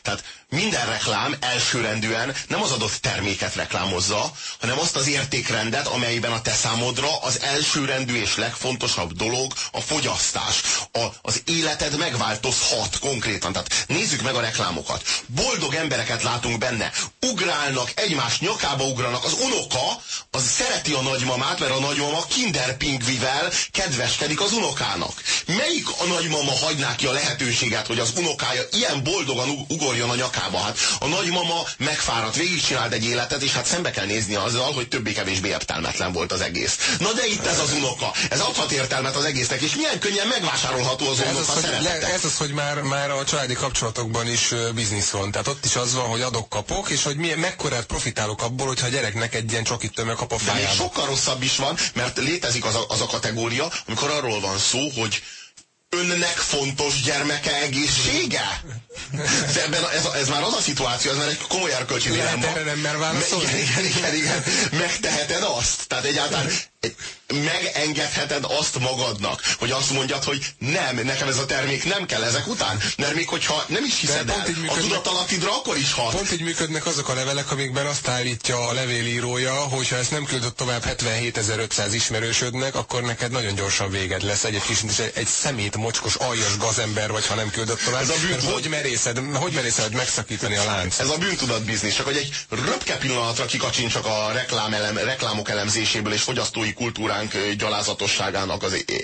Tehát minden reklám elsőrendűen nem az adott terméket reklámozza, hanem azt az értékrendet, amelyben a te számodra az elsőrendű és legfontosabb dolog a fogyasztás. Az életed megváltozhat konkrétan. Tehát nézzük meg a reklámokat. Boldog embereket látunk benne. Ugrálnak, egymás nyakába ugranak. Az unoka, az szereti a nagymamát, mert a nagymama Kinder Pingvivel kedveskedik az unokának. Melyik a nagymama hagyná ki a lehetőséget, hogy az unokája ilyen boldogan ugorjon a nyakába? Hát a nagymama megfáradt, végigcsinált egy életet, és hát szembe kell nézni azzal, hogy többé-kevésbé értelmetlen volt az egész. Na de itt ez az unoka. Ez adhat értelmet az egésznek, és milyen könnyen megvásárolható az unoka szeretete. Ez az, hogy már a családi kapcsolatokban is biznisz van. Tehát ott is az van, hogy adok-kapok, és hogy mekkorát profitálok abból, hogyha a gyereknek egy ilyen csokit tömeg kap a fejába. De sokkal rosszabb is van, mert létezik az a kategória, amikor arról van szó, hogy önnek fontos gyermeke egészsége? Ez már az a szituáció, ez már egy komoly erkölcsi dilemma. Lehet erre nem mer válaszolni? Igen. Megteheted azt? Tehát egyáltalán megengedheted azt magadnak, hogy azt mondjad, hogy nem, nekem ez a termék nem kell ezek után, mert még hogyha nem is hiszed el, a tudatalattidra akkor is hat. Pont így működnek azok a levelek, amikben azt állítja a levélírója, hogyha ezt nem küldött tovább 77.500 ismerősödnek, akkor neked nagyon gyorsan véged lesz. Egy szemét, mocskos, aljas gazember vagy, ha nem küldött tovább. Hogy merészed megszakítani a lánc? Ez a bűntudat biznisz, csak hogy egy röpke pillanatra kikacsincsak a reklámok elemzéséből és fogyasztói kultúránk gyalázatosságának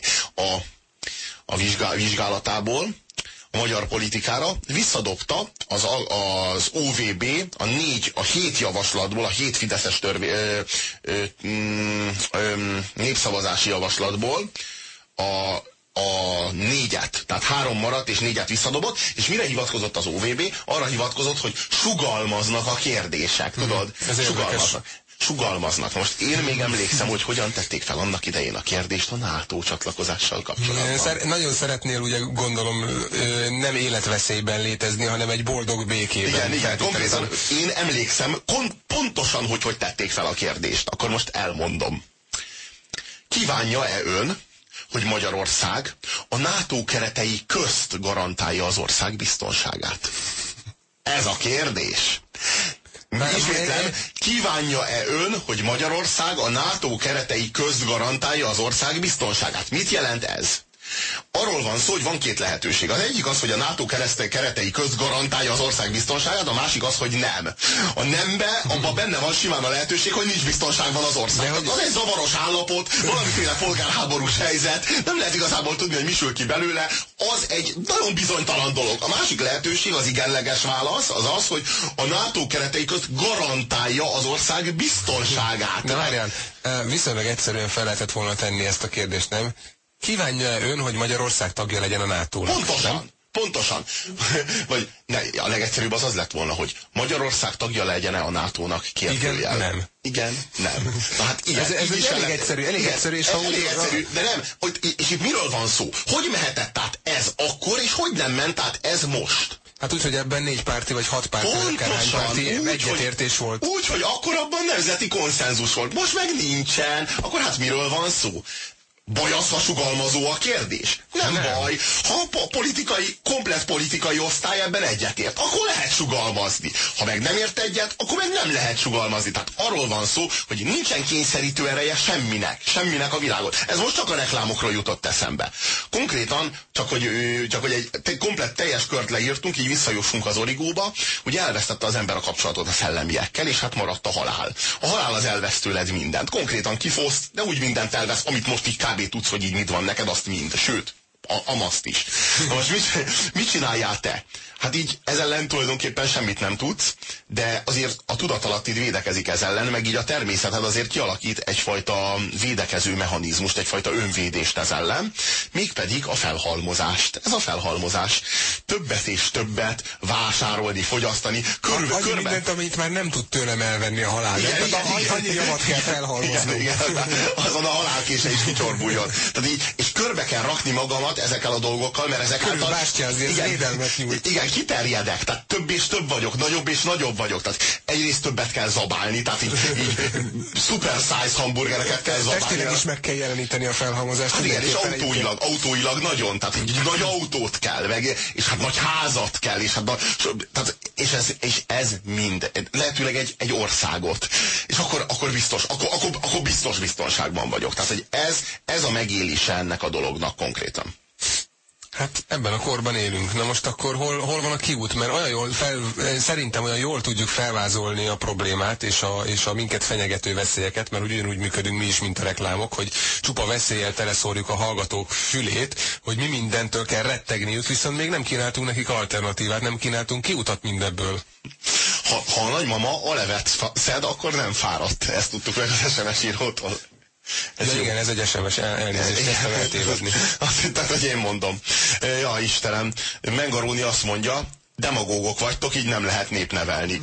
a vizsgálatából a magyar politikára, visszadobta az OVB a 7 javaslatból, a 7 fideszes népszavazási javaslatból a 4-et, tehát 3 maradt és 4-et visszadobott, és mire hivatkozott az OVB? Arra hivatkozott, hogy sugalmaznak a kérdések, tudod? Sugalmaznak. Most én még emlékszem, hogy hogyan tették fel annak idején a kérdést a NATO csatlakozással kapcsolatban. Nagyon szeretnél, ugye gondolom, nem életveszélyben létezni, hanem egy boldog békében. Igen, konkrétan én emlékszem pontosan, hogy tették fel a kérdést. Akkor most elmondom. Kívánja-e ön, hogy Magyarország a NATO keretei közt garantálja az ország biztonságát? Ez a kérdés. Ismétlem, kívánja-e ön, hogy Magyarország a NATO keretei közt garantálja az ország biztonságát? Mit jelent ez? Arról van szó, hogy van 2 lehetőség. Az egyik az, hogy a NATO keretei közt garantálja az ország biztonságát, a másik az, hogy nem. A nembe, abban benne van simán a lehetőség, hogy nincs biztonságban az ország. Az egy zavaros állapot, valamiféle polgárháborús helyzet, nem lehet igazából tudni, hogy mi sül ki belőle, az egy nagyon bizonytalan dolog. A másik lehetőség, az igenleges válasz, az az, hogy a NATO keretei közt garantálja az ország biztonságát. De várjál, viszonylag egyszerűen fel lehetett volna tenni ezt a kérdést, nem? Kívánja -e ön, hogy Magyarország tagja legyen a NATO-nak? Pontosan. Vagy a legegyszerűbb az lett volna, hogy Magyarország tagja legyen-e a NATO-nak? Igen, nem. Igen, nem. Na hát igen. Ez elég egyszerű, elég egyszerű. De nem. És itt miről van szó? Hogy mehetett át ez akkor, és hogy nem ment át ez most? Hát úgy, hogy ebben 4 párti vagy 6 párti, akárhány párti egyetértés volt. Úgy, hogy akkor abban nemzeti konszenzus volt. Most meg nincsen. Akkor hát miről van szó? Baj az, ha sugalmazó a kérdés? Nem baj. Ha a komplett politikai osztály ebben egyetért, akkor lehet sugalmazni. Ha meg nem ért egyet, akkor meg nem lehet sugalmazni. Tehát arról van szó, hogy nincsen kényszerítő ereje semminek a világon. Ez most csak a reklámokról jutott eszembe. Konkrétan, csak hogy egy komplett teljes kört leírtunk, így visszajussunk az origóba, hogy elvesztette az ember a kapcsolatot a szellemiekkel, és hát maradt a halál. A halál az elvesz tőled mindent. Konkrétan kifoszt, de úgy mindent elvesz, amit most így kb. Tudsz, hogy így mit van neked, azt mind. Sőt, a maszt is. Na most mit csináljál te? Hát így ez ellen tulajdonképpen semmit nem tudsz, de azért a tudatalattid védekezik ez ellen, meg így a természeted azért kialakít egyfajta védekező mechanizmust, egyfajta önvédést ez ellen, mégpedig a felhalmozást. Ez a felhalmozás. Többet és többet vásárolni, fogyasztani, körbe. Mindent, amit már nem tud tőlem elvenni a halál. Annyi javat kell felhalmozni. Igen, azon a halálkése is kicsorbuljon. Tehát így, és körbe kell rakni magamat ezekkel a dolgokkal, mert ezek igen, kiterjedek, tehát több és több vagyok, nagyobb és nagyobb vagyok, tehát egyrészt többet kell zabálni, tehát így super size hamburgereket kell zabálni. Testileg is meg kell jeleníteni a felhalmozást. Hát igen, és autóilag nagyon, tehát így nagy autót kell, és hát nagy házat kell, és hát és ez mind, lehetőleg egy országot. És akkor biztos biztonságban vagyok. Tehát, hogy ez a megélése ennek a dolognak konkrétan. Hát ebben a korban élünk. Na most akkor hol van a kiút? Mert olyan jól szerintem olyan jól tudjuk felvázolni a problémát és a minket fenyegető veszélyeket, mert ugyanúgy működünk mi is, mint a reklámok, hogy csupa veszéllyel teleszórjuk a hallgatók fülét, hogy mi mindentől kell rettegniük, viszont még nem kínáltunk nekik alternatívát, nem kínáltunk kiutat mindebből. Ha a nagymama a levet szed, akkor nem fáradt. Ezt tudtuk meg az SMS írótól. Igen, ez egy SMS, elnézést, ezt nem eltévedni. Azt hittem, hogy én mondom. Ja, Istenem, Mengaróni azt mondja, demagógok vagytok, így nem lehet népnevelni.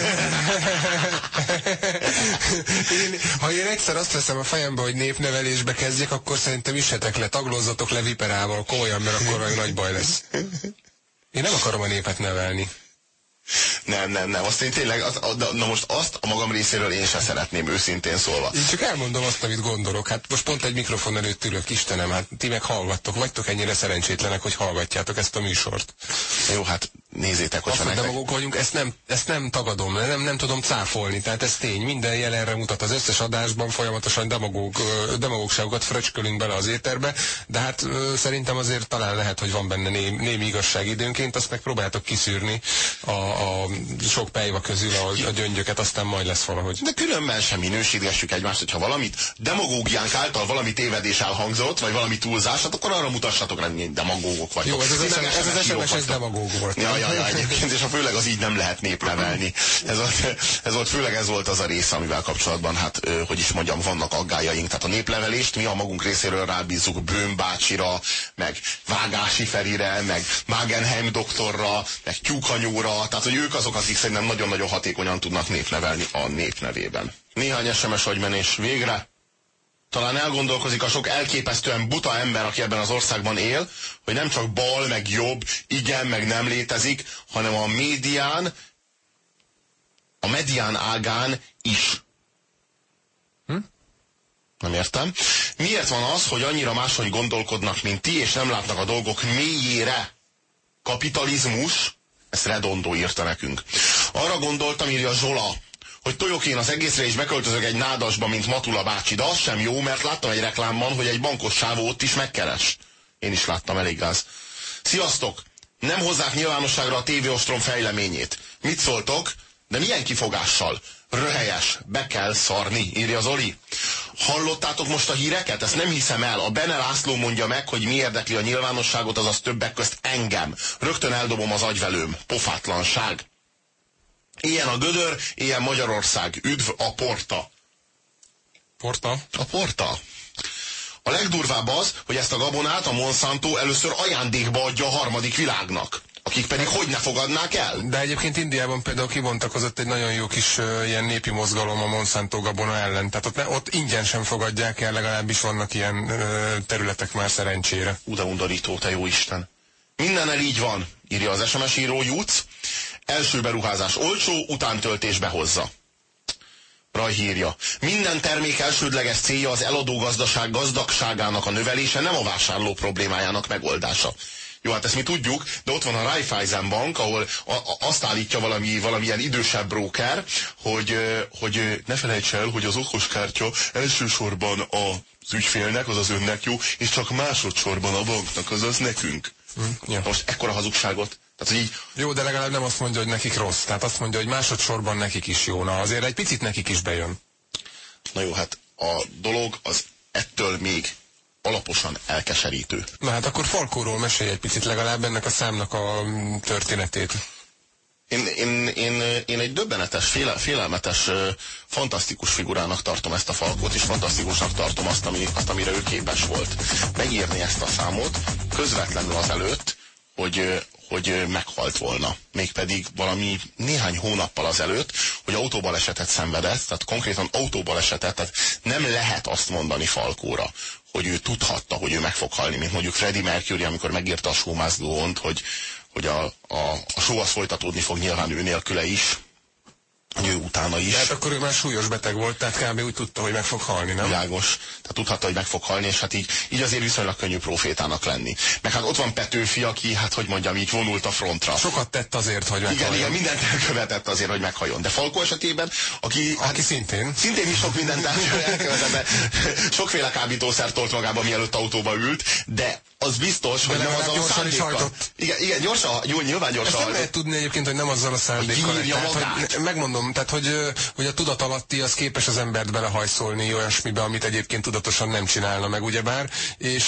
Ha én egyszer azt veszem a fejembe, hogy népnevelésbe kezdjek, akkor szerintem üssetek le, taglózzatok le viperával, komolyan, mert akkor olyan nagy baj lesz. Én nem akarom a népet nevelni. Nem, azt én tényleg, na most azt a magam részéről én sem szeretném, őszintén szólva. Én csak elmondom azt, amit gondolok. Hát most pont egy mikrofon előtt ülök, Istenem, hát ti meg hallgattok, vagytok ennyire szerencsétlenek, hogy hallgatjátok ezt a műsort. Jó, hát nézzétek, hogy azt, hogy demagógok vagyunk, ezt nem tagadom, nem tudom cáfolni, tehát ez tény. Minden jelenre mutat, az összes adásban folyamatosan demagógságokat fröcskölünk bele az éterbe, de hát szerintem azért talán lehet, hogy van benne némi igazság időnként, azt meg próbáljátok kiszűrni a sok pejva közül a gyöngyöket, aztán majd lesz valahogy. De különben sem minősítgessük egymást, hogyha valamit demagógiánk által valami tévedés elhangzott, vagy valami túlzás, hát akkor arra mutassatok rá, hogy demagógok vagytok. Jó, ez az SMS, ez demagóg volt. Ja, egyébként, és főleg az így nem lehet népnevelni. Ez volt az a rész, amivel kapcsolatban, hát, hogy is mondjam, vannak aggájaink. Tehát a népnevelést mi a magunk részéről rábízzuk Böhm bácsira, meg Vágási Ferire, meg Magenheim doktorra, meg Tyúkanyóra, tehát hogy ők azok, akik szerintem nagyon-nagyon hatékonyan tudnak népnevelni a nép nevében. Néhány SMS agymenés végre. Talán elgondolkozik a sok elképesztően buta ember, aki ebben az országban él, hogy nem csak bal, meg jobb, igen, meg nem létezik, hanem a medián ágán is. Nem értem. Miért van az, hogy annyira máshogy gondolkodnak, mint ti, és nem látnak a dolgok mélyére? Kapitalizmus? Ezt Redondo írta nekünk. Arra gondoltam, írja Zsola, hogy tojok én az egészre, és beköltözök egy nádasba, mint Matula bácsi, de az sem jó, mert láttam egy reklámban, hogy egy bankos sávó ott is megkeres. Én is láttam, elég gáz. Sziasztok! Nem hozzák nyilvánosságra a tévéostrom fejleményét. Mit szóltok? De milyen kifogással? Röhelyes, be kell szarni, írja Zoli. Hallottátok most a híreket? Ezt nem hiszem el. A Bene László mondja meg, hogy mi érdekli a nyilvánosságot, azaz többek közt engem. Rögtön eldobom az agyvelőm. Pofátlanság. Ilyen a gödör, ilyen Magyarország. Üdv a Porta. Porta? A Porta. A legdurvább az, hogy ezt a gabonát a Monsanto először ajándékba adja a harmadik világnak. Akik pedig hogy ne fogadnák el? De egyébként Indiában például kibontakozott egy nagyon jó kis ilyen népi mozgalom a Monsanto gabona ellen. Tehát ott ingyen sem fogadják el, legalábbis vannak ilyen területek már szerencsére. De undorító, te jó Isten. Mindennel így van, írja az SMS író Jutz. Első beruházás olcsó, utántöltés behozza. Raj írja. Minden termék elsődleges célja az eladó gazdaság gazdagságának a növelése, nem a vásárló problémájának megoldása. Jó, hát ezt mi tudjuk, de ott van a Raiffeisen Bank, ahol azt állítja valamilyen idősebb broker, hogy ne felejts el, hogy az okoskártya elsősorban az ügyfélnek, azaz önnek jó, és csak másodszorban a banknak, azaz nekünk. Ja. Most ekkora hazugságot. Tehát, hogy így... Jó, de legalább nem azt mondja, hogy nekik rossz. Tehát azt mondja, hogy másodszorban nekik is jó. Na, azért egy picit nekik is bejön. Na jó, hát a dolog az ettől még alaposan elkeserítő. Na hát akkor Falkóról mesélj egy picit legalább ennek a számnak a történetét. Én egy döbbenetes, félelmetes, fantasztikus figurának tartom ezt a Falkót, és fantasztikusnak tartom azt, amire ő képes volt. Megírni ezt a számot közvetlenül azelőtt, hogy meghalt volna. Mégpedig valami néhány hónappal azelőtt, hogy autóbalesetet szenvedett, tehát konkrétan autóbalesetet, tehát nem lehet azt mondani Falkóra, hogy ő tudhatta, hogy ő meg fog halni, mint mondjuk Freddie Mercury, amikor megírta a Show Must Go On-t, hogy a show az folytatódni fog nyilván ő nélküle is, hogy ő utána is. Tehát akkor ő már súlyos beteg volt, tehát kb. Úgy tudta, hogy meg fog halni, nem? Világos. Tehát tudhatta, hogy meg fog halni, és hát így azért viszonylag könnyű profétának lenni. Meg hát ott van Petőfi, aki, hát hogy mondjam, így vonult a frontra. Sokat tett azért, hogy meghaljon. Igen, mindent elkövetett azért, hogy meghalljon. De Falko esetében, aki szintén is sok mindent elkövetett, de sokféle kábítószert tolt magába, mielőtt autóba ült, de az biztos, hogy nem azzal a szándékkal. Igen, gyorsan, nyilván gyorsan. Ezt nem lehet tudni egyébként, hogy nem azzal a szándékkal. Megmondom, tehát hogy a tudatalatti az képes az embert belehajszolni olyasmibe, amit egyébként tudatosan nem csinálna meg, ugyebár, és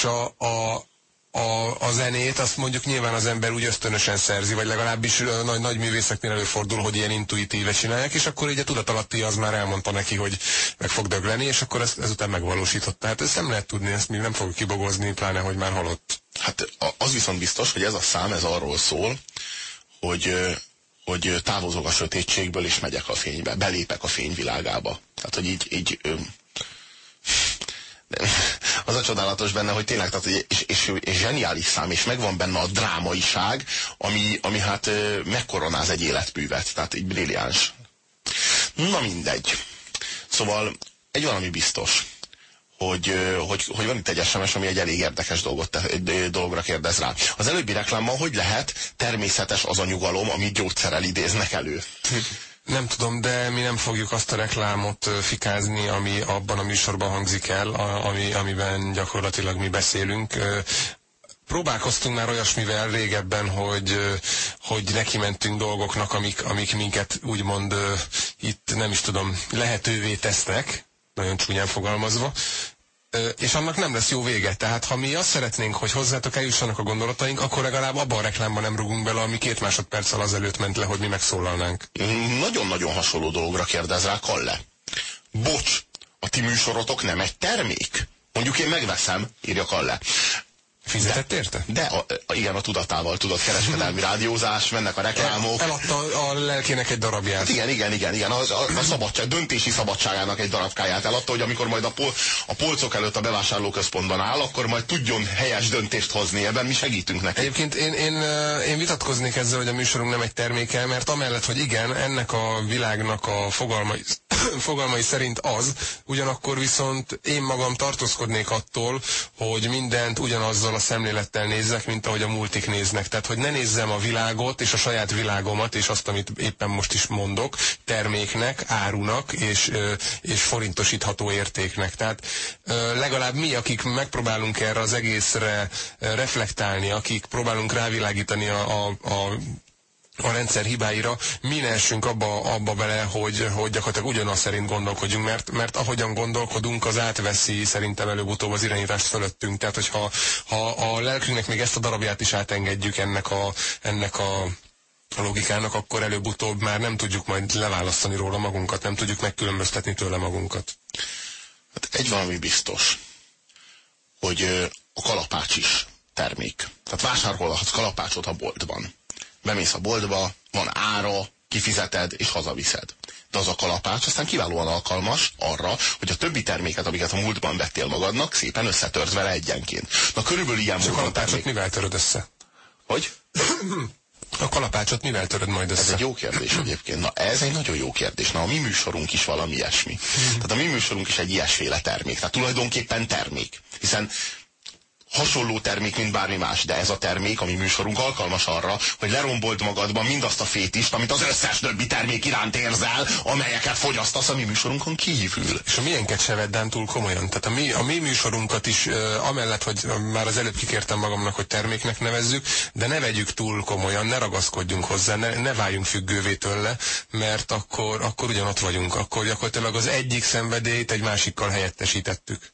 a zenét azt mondjuk nyilván az ember úgy ösztönösen szerzi, vagy legalábbis nagy művészeknél előfordul, hogy ilyen intuitíve csinálják, és akkor így a tudatalatti az már elmondta neki, hogy meg fog dögleni, és akkor ezután megvalósított. Tehát ezt nem lehet tudni, ezt mi nem fogjuk kibogozni, pláne, hogy már halott. Hát az viszont biztos, hogy ez a szám, ez arról szól, hogy távozok a sötétségből, és megyek a fénybe, belépek a fényvilágába. Tehát, hogy így az a csodálatos benne, hogy tényleg, tehát, és zseniális szám, és megvan benne a drámaiság, ami hát megkoronáz egy életművet. Tehát így brilliáns. Na mindegy. Szóval egy valami biztos, hogy van itt egy SMS, ami egy elég érdekes dologra kérdez rá. Az előbbi reklámban hogy lehet természetes az a nyugalom, amit gyógyszerrel idéznek elő? Nem tudom, de mi nem fogjuk azt a reklámot fikázni, ami abban a műsorban hangzik el, amiben gyakorlatilag mi beszélünk. Próbálkoztunk már olyasmivel régebben, hogy neki mentünk dolgoknak, amik minket úgymond itt nem is tudom, lehetővé tesznek, nagyon csúnyán fogalmazva, és annak nem lesz jó vége. Tehát ha mi azt szeretnénk, hogy hozzátok eljussanak a gondolataink, akkor legalább abban a reklámban nem rugunk bele, ami 2 másodperccel azelőtt ment le, hogy mi megszólalnánk. Nagyon-nagyon hasonló dologra kérdez rá Kalle. Bocs, a ti műsorotok nem egy termék? Mondjuk én megveszem, írja Kalle. Fizetett érte? Igen, a tudatával, kereskedelmi rádiózás, mennek a reklámok. Eladta a lelkének egy darabját. Hát igen, a szabadság, döntési szabadságának egy darabkáját eladta, hogy amikor majd a polcok előtt a bevásárlóközpontban áll, akkor majd tudjon helyes döntést hozni, ebben mi segítünk neki. Egyébként én vitatkoznék ezzel, hogy a műsorunk nem egy terméke, mert amellett, hogy igen, ennek a világnak a fogalmai szerint az, ugyanakkor viszont én magam tartózkodnék attól, hogy mindent ugyanazzal a szemlélettel nézzek, mint ahogy a multik néznek. Tehát, hogy ne nézzem a világot és a saját világomat, és azt, amit éppen most is mondok, terméknek, árunak és forintosítható értéknek. Tehát legalább mi, akik megpróbálunk erre az egészre reflektálni, akik próbálunk rávilágítani a rendszer hibáira, mi ne essünk abba bele, hogy gyakorlatilag ugyanaz szerint gondolkodjunk, mert ahogyan gondolkodunk, az átveszi szerintem előbb-utóbb az irányítást fölöttünk. Tehát, hogyha a lelkünknek még ezt a darabját is átengedjük ennek a logikának, akkor előbb-utóbb már nem tudjuk majd leválasztani róla magunkat, nem tudjuk megkülönböztetni tőle magunkat. Hát egy valami biztos, hogy a kalapács is termék. Tehát vásárolhatsz kalapácsot a boltban. Bemész a boltba, van ára, kifizeted és hazaviszed. De az a kalapács aztán kiválóan alkalmas arra, hogy a többi terméket, amiket a múltban vettél magadnak, szépen összetörd vele egyenként. Na körülbelül ilyen módon. És a kalapácsot mivel töröd össze? Hogy? A kalapácsot mivel töröd majd össze? Ez egy jó kérdés egyébként. Na ez egy nagyon jó kérdés. Na a mi műsorunk is valami ilyesmi. Tehát a mi műsorunk is egy ilyesféle termék. Tehát tulajdonképpen termék. Hiszen hasonló termék, mint bármi más, de ez a termék, ami műsorunk alkalmas arra, hogy lerombold magadban mindazt a fétist, amit az összes többi termék iránt érzel, amelyeket fogyasztasz a mi műsorunkon kívül. És a miénket se vedd túl komolyan. Tehát a mi műsorunkat is, amellett, hogy már az előbb kikértem magamnak, hogy terméknek nevezzük, de ne vegyük túl komolyan, ne ragaszkodjunk hozzá, ne váljunk függővé tőle, mert akkor ugyanott vagyunk. Akkor gyakorlatilag az egyik szenvedélyt egy másikkal helyettesítettük.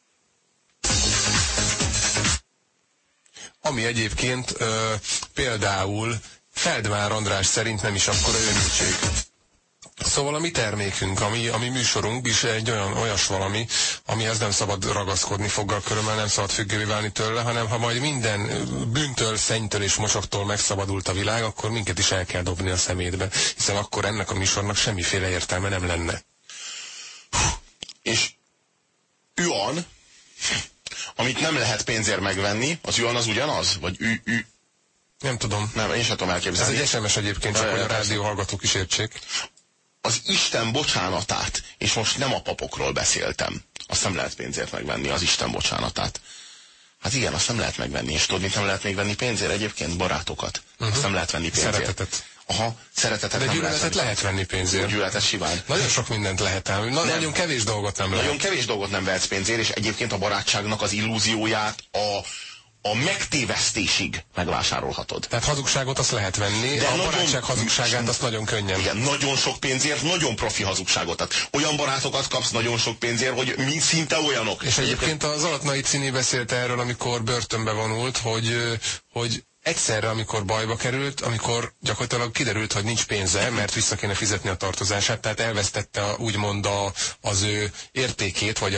Ami egyébként például Feldmár András szerint nem is akkora öntség. Szóval a mi termékünk, a mi műsorunk is egy olyas valami, amihez nem szabad ragaszkodni foggal körömmel, nem szabad függővé válni tőle, hanem ha majd minden bűntől, szennytől és mosoktól megszabadult a világ, akkor minket is el kell dobni a szemétbe, hiszen akkor ennek a műsornak semmiféle értelme nem lenne. És Yuan, amit nem lehet pénzért megvenni, az yuan az ugyanaz? Vagy Nem tudom. Nem, én sem tudom elképzelni. Ez egy SMS egyébként, csak hogy a rádió hallgatók is értsék. Az Isten bocsánatát, és most nem a papokról beszéltem, azt nem lehet pénzért megvenni, az Isten bocsánatát. Hát igen, azt nem lehet megvenni, és tudod, mit nem lehet még venni pénzért egyébként? Barátokat. Azt nem lehet venni pénzért. Szeretetet. Aha, szeretetet de nem gyűlöletet lehet venni pénzért. Gyűlöletet simán. Nagyon sok mindent lehet ám. Nagyon kevés dolgot nem lehet. Nagyon kevés dolgot nem vehetsz pénzért, és egyébként a barátságnak az illúzióját a megtévesztésig megvásárolhatod. Tehát hazugságot azt lehet venni, de a barátság hazugságát azt nagyon könnyen. Igen, nagyon sok pénzért, nagyon profi hazugságot. Tehát olyan barátokat kapsz nagyon sok pénzért, hogy mi szinte olyanok. És egyébként az Alatnai Cini beszélt erről, amikor börtönbe vonult, hogy egyszerre, amikor bajba került, amikor gyakorlatilag kiderült, hogy nincs pénze, mert vissza kéne fizetni a tartozását, tehát elvesztette úgymond az ő értékét, vagy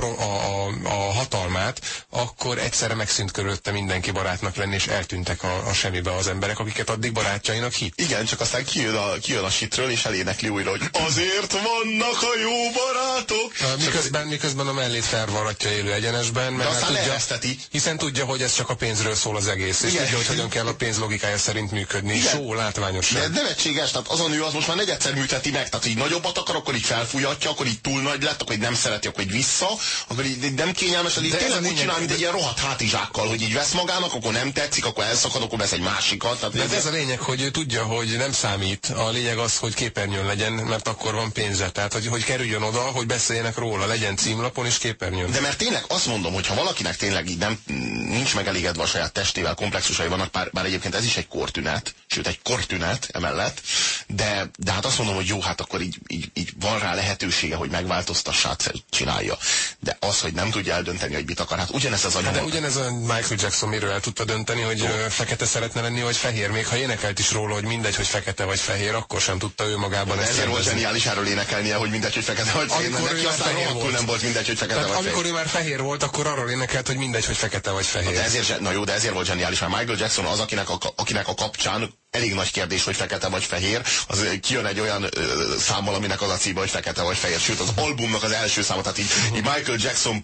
a hatalmát, akkor egyszerre megszűnt körülötte mindenki barátnak lenni, és eltűntek a semmibe az emberek, akiket addig barátjainak hitt. Igen, csak aztán kijön a sitről, és elénekli újra, hogy azért vannak a jó barátok. Miközben a mellét felvarratja élő egyenesben, mert hiszen tudja, hogy ez csak a pénzről szól az egész, és tudja, hogy hogyan kell a pénz logikája szerint működni. Só, látványosság. De nevetséges, tehát az a nő az most már negyedszer műteti meg, tehát így nagyobbat akar, akkor így felfújatja, akkor így túl nagy lett, akkor így nem szereti, akkor így vissza, akkor így nem kényelmes, így tényleg úgy csinál, mint egy ilyen rohadt hátizsákkal, hogy így vesz magának, akkor nem tetszik, akkor elszakad, akkor vesz egy másikat. Tehát de ez a lényeg, hogy ő tudja, hogy nem számít. A lényeg az, hogy képernyőn legyen, mert akkor van pénze. Tehát, hogy kerüljön oda, hogy beszéljenek róla, legyen címlapon és képernyőn. De mert tényleg azt mondom, hogy ha valakinek tényleg így nincs megelégedve a saját testével, komplexusai vannak, bár egyébként ez is egy kortünet, sőt egy kortünet emellett, de hát azt mondom, hogy jó, hát akkor így van rá lehetősége, hogy megváltoztassát csinálja. De az, hogy nem tudja eldönteni, hogy mit akar, hát ugyanez az anyag. De ugyanez a Michael Jackson miről el tudta dönteni, hogy fekete szeretne lenni, vagy fehér. Még ha énekelt is róla, hogy mindegy, hogy fekete vagy fehér, akkor sem tudta ő magában ezt ezért volt zseniális erről énekelnie, hogy mindegy, hogy fekete vagy fehér. Neki aztán rohadtul nem volt mindegy, hogy fekete vagy fehér. Amikor ő már fehér volt, akkor arról énekelt, hogy mindegy, hogy fekete vagy fehér. De ezért volt zseniális, mert Michael Jackson az, akinek a kapcsán elég nagy kérdés, hogy fekete vagy fehér, az kijön egy olyan számmal, aminek az a címe, hogy fekete vagy fehér. Sőt, az albumnak az első száma, tehát így Michael Jackson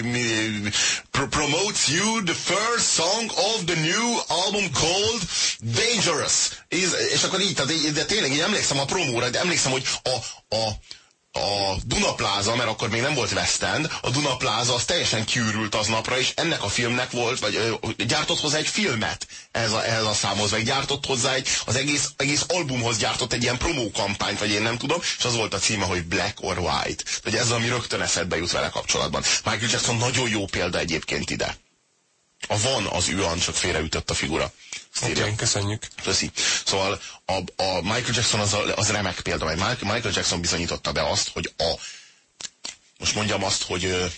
promotes you the first song of the new album called Dangerous. És akkor így, de tényleg így emlékszem a promóra, de emlékszem, hogy a Duna Plaza, mert akkor még nem volt West End, a Duna Plaza az teljesen kiürült aznapra, és ennek a filmnek volt, vagy gyártott hozzá egy filmet ehhez a számhoz, vagy gyártott hozzá az egész albumhoz gyártott egy ilyen promókampányt, vagy én nem tudom, és az volt a címe, hogy Black or White. Hogy ez ami rögtön eszedbe jut vele kapcsolatban. Michael Jackson nagyon jó példa egyébként ide. Van az yuan, csak félreütött a figura. Oké, köszönjük. Köszi. Szóval a Michael Jackson az remek példa, mert Michael Jackson bizonyította be azt, hogy most mondjam azt, hogy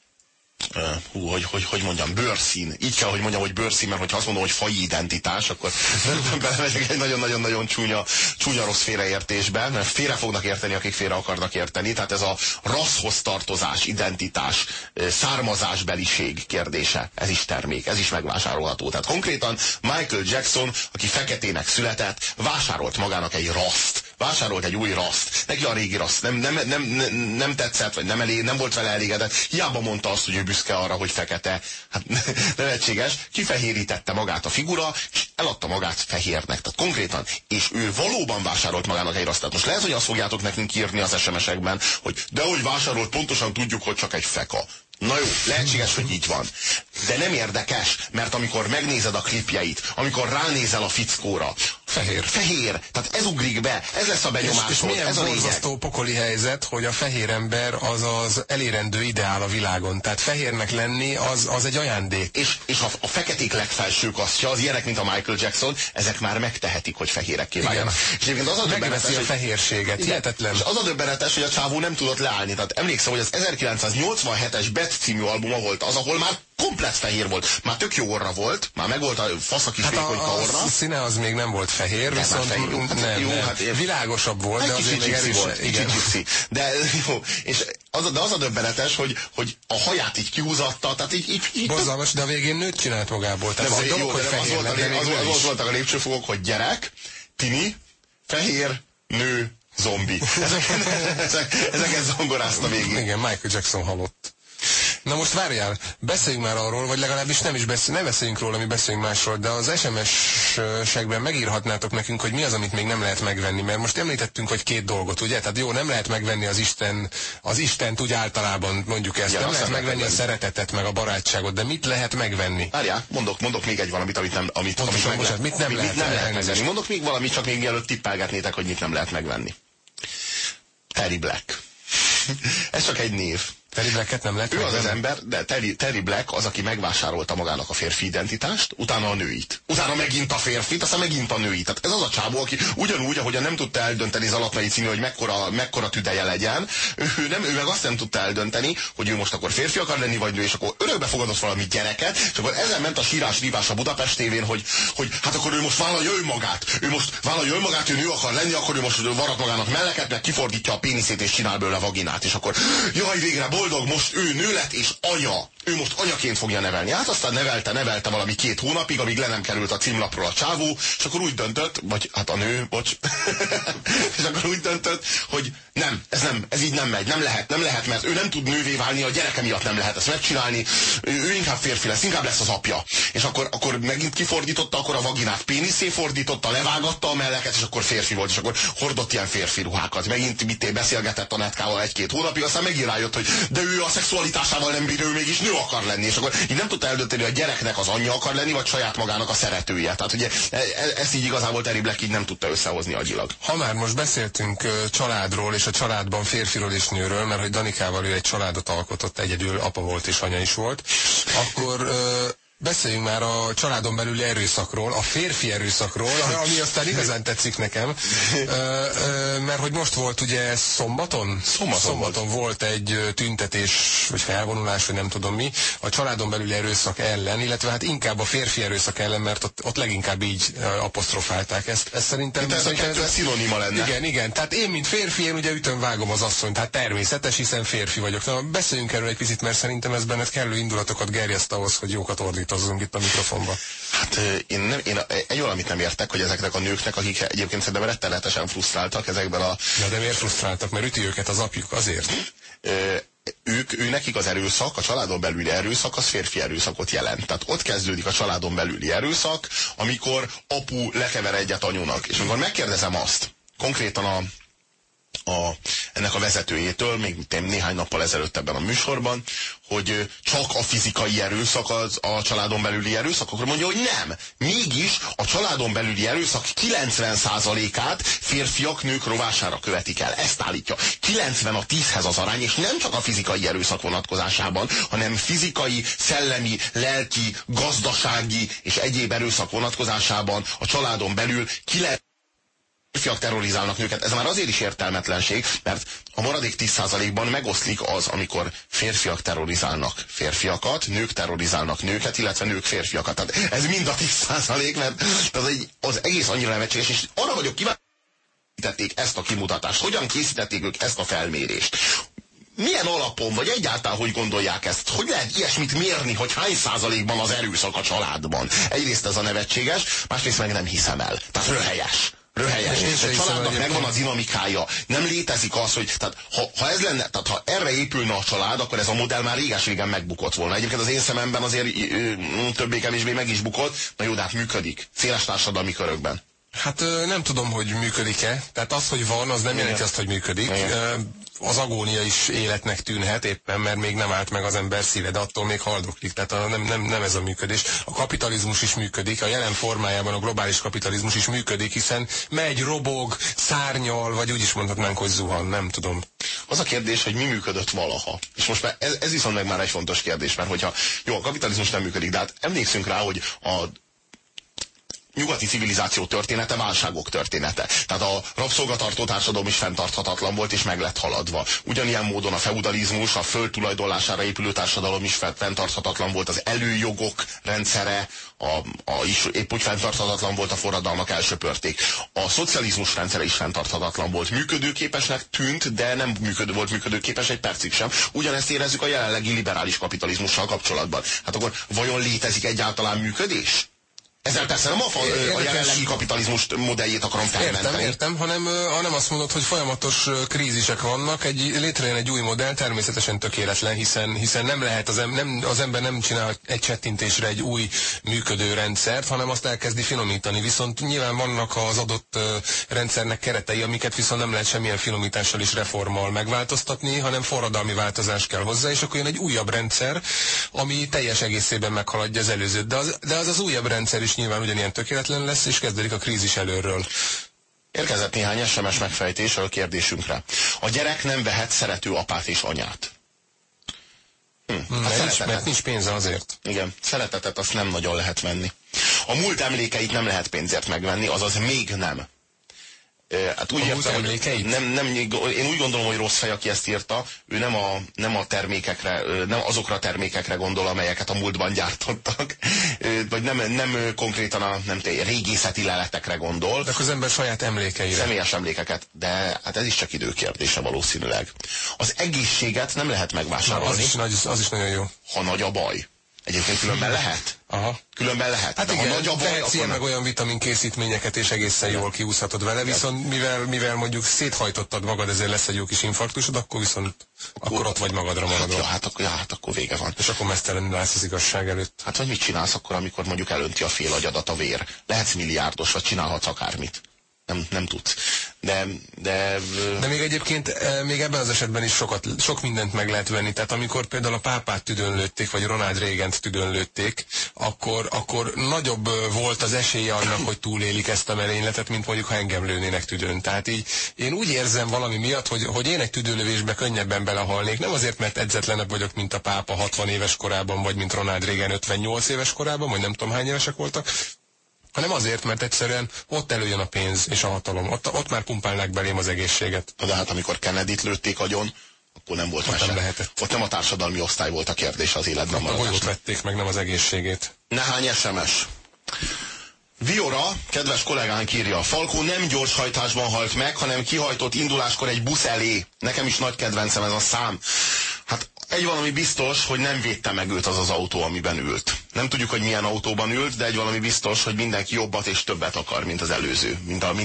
hogy mondjam, bőrszín. Így kell, hogy mondjam, hogy bőrszín, mert ha azt mondom, hogy faji identitás, akkor belemegyek egy nagyon-nagyon-nagyon csúnya rossz félreértésbe, mert félre fognak érteni, akik félre akarnak érteni. Tehát ez a rasszhoz tartozás, identitás, származásbeliség kérdése. Ez is termék, ez is megvásárolható. Tehát konkrétan Michael Jackson, aki feketének született, vásárolt magának egy raszt. Vásárolt egy új raszt. Neki a régi raszt nem tetszett, vagy nem volt vele elégedett. Hiába mondta azt, hogy ő büszke arra, hogy fekete. Hát nevetséges. Kifehérítette magát a figura, és eladta magát fehérnek. Tehát konkrétan. És ő valóban vásárolt magának egy raszt. Tehát most lehet, hogy azt fogjátok nekünk írni az SMS-ekben, hogy de hogy vásárolt, pontosan tudjuk, hogy csak egy feka. Na jó, lehetséges, hogy így van. De nem érdekes, mert amikor megnézed a klipjeit, amikor ránézel a fickóra, fehér. Tehát ez ugrik be, ez lesz a benyomásod, és milyen ez a lényeg. borzasztó pokoli helyzet, hogy a fehér ember az elérendő ideál a világon. Tehát fehérnek lenni az egy ajándék. És a feketék legfelső kasztja, az ilyenek, mint a Michael Jackson, ezek már megtehetik, hogy fehérekké váljanak. És egyébként az a megveszi a fehérséget, hihetetlen. És az a döbbenetes, hogy a csávó nem tudott leállni. Tehát emlékszem, hogy az 1987-es Bet című albuma volt az, ahol már komplett fehér volt. Már tök jó orra volt, már megvolt a fasz a kis vékonyka orra. A színe az még nem volt fehér, viszont világosabb volt, de azért még erős volt. De jó, és az a döbbenetes, hogy a haját így kihúzatta, tehát így borzalmas, de a végén nőt csinált magából. Tehát az voltak a lépcsőfokok, hogy gyerek, tini, fehér, nő, zombi. Ezeket zongorázta végig. Igen, Michael Jackson halott. Na most várjál, beszéljünk már arról, vagy legalábbis ne beszéljünk róla, mi beszéljünk másról, de az SMS-sekben megírhatnátok nekünk, hogy mi az, amit még nem lehet megvenni, mert most említettünk, hogy 2 dolgot, ugye? Tehát jó, nem lehet megvenni az Istent úgy általában, mondjuk ezt, nem lehet megvenni a szeretetet, meg a barátságot, de mit lehet megvenni? Várjál, mondok még egy valamit, mit nem lehet megvenni. Mondok még valamit, csak még mielőtt tippelgetnétek, hogy mit nem lehet megvenni. Terry Black. Ez csak egy név. Terry Blacket nem lehet megvenni? Ő az ember, de Terry Black az, aki megvásárolta magának a férfi identitást, utána a nőit. Utána megint a férfit, aztán megint a nőit. Tehát ez az a csávó, aki ugyanúgy, ahogyan nem tudta eldönteni Zalatnai Című, hogy mekkora tüdeje legyen, ő meg azt nem tudta eldönteni, hogy ő most akkor férfi akar lenni, vagy nő, és akkor örökbe fogadott valami gyereket, és akkor ezen ment a sírás-rívás a Budapest tévén, hogy hát akkor ő most vállalja önmagát, ő nő akar lenni, akkor ő most varat magának melleket, meg kifordítja a péniszét és csinál belőle vaginát, és akkor jaj, végre boldog, most ő nő lett és anya. Ő most anyaként fogja nevelni. Hát aztán nevelte valami 2 hónapig, amíg le nem került a címlapról a csávó, és akkor úgy döntött, vagy hát a nő, bocs, és akkor úgy döntött, hogy ez így nem megy, nem lehet, mert ő nem tud nővé válni, a gyereke miatt nem lehet ezt megcsinálni, ő inkább férfi lesz, inkább lesz az apja. És akkor megint kifordította, akkor a vaginát péniszé fordította, levágatta a melleket, és akkor férfi volt, és akkor hordott ilyen férfi ruhákat. Megint beszélgetett a Netkával 1-2 hónapig, aztán megint rájött, hogy de ő a szexualitásával nem bír, ő mégis nő akar lenni, és akkor így nem tudta eldönteni, hogy a gyereknek az anyja akar lenni, vagy saját magának a szeretője. Tehát ugye ezt így igazából Terry Black így nem tudta összehozni agyilag. Ha már most beszéltünk családról, és a családban férfiról és nőről, mert hogy Danikával ő egy családot alkotott, egyedül apa volt és anya is volt, akkor beszéljünk már a családon belüli erőszakról, a férfi erőszakról, ami aztán igazán tetszik nekem, mert hogy most volt ugye szombaton volt egy tüntetés, vagy felvonulás, vagy nem tudom mi, a családon belüli erőszak ellen, illetve hát inkább a férfi erőszak ellen, mert ott leginkább így apostrofálták ezt. Ez szerintem... Ez a kettő szinonima lenne. Igen. Tehát én, mint férfi, én ugye ütöm, vágom az asszonyt, tehát természetes, hiszen férfi vagyok. Na, beszéljünk erről egy picit, mert szerintem ez benned kellő indulatokat gerjeszt ahhoz, hogy jókat ordítozzunk itt a mikrofonba. Hát én egy valamit nem értek, hogy ezeknek a nőknek, akik egyébként szerintem rettenetesen frusztráltak ezekben a... de miért frusztráltak? Mert üti őket az apjuk, azért? Nekik az erőszak, a családon belüli erőszak, az férfi erőszakot jelent. Tehát ott kezdődik a családon belüli erőszak, amikor apu lekever egyet anyunak. És amikor megkérdezem azt, konkrétan ennek a vezetőjétől, még néhány nappal ezelőtt ebben a műsorban, hogy csak a fizikai erőszak az a családon belüli erőszak, akkor mondja, hogy nem. Mégis a családon belüli erőszak 90%-át férfiak nők rovására követik el. Ezt állítja. 90-10-hez az arány, és nem csak a fizikai erőszak vonatkozásában, hanem fizikai, szellemi, lelki, gazdasági és egyéb erőszak vonatkozásában a családon belül férfiak terrorizálnak nőket. Ez már azért is értelmetlenség, mert a maradék 10%-ban megoszlik az, amikor férfiak terrorizálnak férfiakat, nők terrorizálnak nőket, illetve nők férfiakat. Tehát ez mind a 10%, mert az egész annyira nevetséges, és arra vagyok kíváncsi, készítették ezt a kimutatást, hogyan készítették ők ezt a felmérést. Milyen alapon, vagy egyáltalán hogy gondolják ezt? Hogy lehet ilyesmit mérni, hogy hány százalékban az erőszak a családban? Egyrészt ez a nevetséges, másrészt meg nem hiszem el. Tehát röhelyes. A családnak megvan a dinamikája. Nem létezik az, hogy tehát, ha ez lenne, tehát ha erre épülne a család, akkor ez a modell már réges-régen megbukott volna. Egyébként az én szememben azért többé-kevésbé meg is bukott, na jó, de hát működik. Széles társadalmi körökben. Hát nem tudom, hogy működik-e. Tehát az, hogy van, az nem jelenti azt, hogy működik. Az agónia is életnek tűnhet éppen, mert még nem állt meg az ember szíve, de attól még haldoklik. Tehát nem ez a működés. A kapitalizmus is működik, a jelen formájában a globális kapitalizmus is működik, hiszen megy, robog, szárnyal, vagy úgy is mondhatnánk, hogy zuhan, nem tudom. Az a kérdés, hogy mi működött valaha. És most már ez viszont meg már egy fontos kérdés, mert hogyha jó, a kapitalizmus nem működik, de hát emlékszünk rá, hogy a nyugati civilizáció története válságok története. Tehát a rabszolgatartó társadalom is fenntarthatatlan volt, és meg lett haladva. Ugyanilyen módon a feudalizmus, a föld tulajdonlására épülő társadalom is fenntarthatatlan volt, az előjogok rendszere, is épp úgy fenntarthatatlan volt, a forradalmak elsöpörték. A szocializmus rendszere is fenntarthatatlan volt. Működőképesnek tűnt, de nem volt működőképes egy percig sem. Ugyanezt érezzük a jelenlegi liberális kapitalizmussal kapcsolatban. Hát akkor vajon létezik egyáltalán működés? Ezzel persze nem a jelenlegi kapitalizmus modelljét akarom felmenteni. Értem, hanem azt mondod, hogy folyamatos krízisek vannak, létrejön egy új modell, természetesen tökéletlen, hiszen nem lehet, az ember nem csinál egy csettintésre egy új működő rendszert, hanem azt elkezdi finomítani. Viszont nyilván vannak az adott rendszernek keretei, amiket viszont nem lehet semmilyen finomítással és reformmal megváltoztatni, hanem forradalmi változás kell hozzá, és akkor jön egy újabb rendszer, ami teljes egészében meghaladja az előzőt. De az újabb rendszer is nyilván ugyanilyen tökéletlen lesz, és kezdődik a krízis előről. Érkezett néhány SMS megfejtés a kérdésünkre. A gyerek nem vehet szerető apát és anyát. Mert nincs pénze azért. Igen, szeretetet azt nem nagyon lehet venni. A múlt emlékeit nem lehet pénzért megvenni, azaz még nem. Hát úgy értem, hogy én úgy gondolom, hogy rossz fej, aki ezt írta, ő nem a termékekre, nem azokra a termékekre gondol, amelyeket a múltban gyártottak, vagy nem konkrétan a régészeti leletekre gondol. De akkor az ember saját emlékeire. Személyes emlékeket, de hát ez is csak időkérdése valószínűleg. Az egészséget nem lehet megvásárolni. Az is nagyon jó. Ha nagy a baj. Egyébként különben lehet. Aha. Különben lehet. Hát igen, nagy a baj, akkor meg olyan vitaminkészítményeket, és egészen jól kiúszhatod vele, viszont mivel mondjuk széthajtottad magad, ezért lesz egy jó kis infarktusod, akkor viszont akkor ott vagy magadra maradva. Hát akkor vége van. És akkor meztelenül állsz az igazság előtt. Hát vagy mit csinálsz akkor, amikor mondjuk elönti a fél agyadat a vér? Lehetsz milliárdos, vagy csinálhatsz akármit. Nem tudsz. De még egyébként még ebben az esetben is sok mindent meg lehet venni. Tehát amikor például a pápát tüdőnlőtték, vagy Ronald Reagant tüdőnlőtték, akkor nagyobb volt az esélye annak, hogy túlélik ezt a merényletet, mint mondjuk ha engem lőnének tüdőn. Tehát így én úgy érzem valami miatt, hogy én egy tüdőlövésbe könnyebben belehalnék. Nem azért, mert edzetlenebb vagyok, mint a pápa 60 éves korában, vagy mint Ronald Reagan 58 éves korában, vagy nem tudom hány évesek voltak, hanem azért, mert egyszerűen ott előjön a pénz és a hatalom. Ott már pumpálnák belém az egészséget. De hát amikor Kennedyt lőtték agyon, akkor nem volt mese. Nem lehetett. Ott nem a társadalmi osztály volt a kérdés az életben. A golyót vették meg, nem az egészségét. Nehány SMS. Viora, kedves kollégánk írja, Falkó nem gyorshajtásban halt meg, hanem kihajtott induláskor egy busz elé. Nekem is nagy kedvencem ez a szám. Hát egy valami biztos, hogy nem védte meg őt az az autó, amiben ült. Nem tudjuk, hogy milyen autóban ült, de egy valami biztos, hogy mindenki jobbat és többet akar, mint az előző.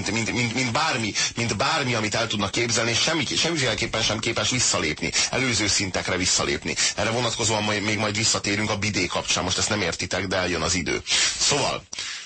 Mint bármi, amit el tudnak képzelni, és semmiféleképpen sem képes visszalépni. Előző szintekre visszalépni. Erre vonatkozóan még majd visszatérünk a bidé kapcsán. Most ezt nem értitek, de eljön az idő. Szóval...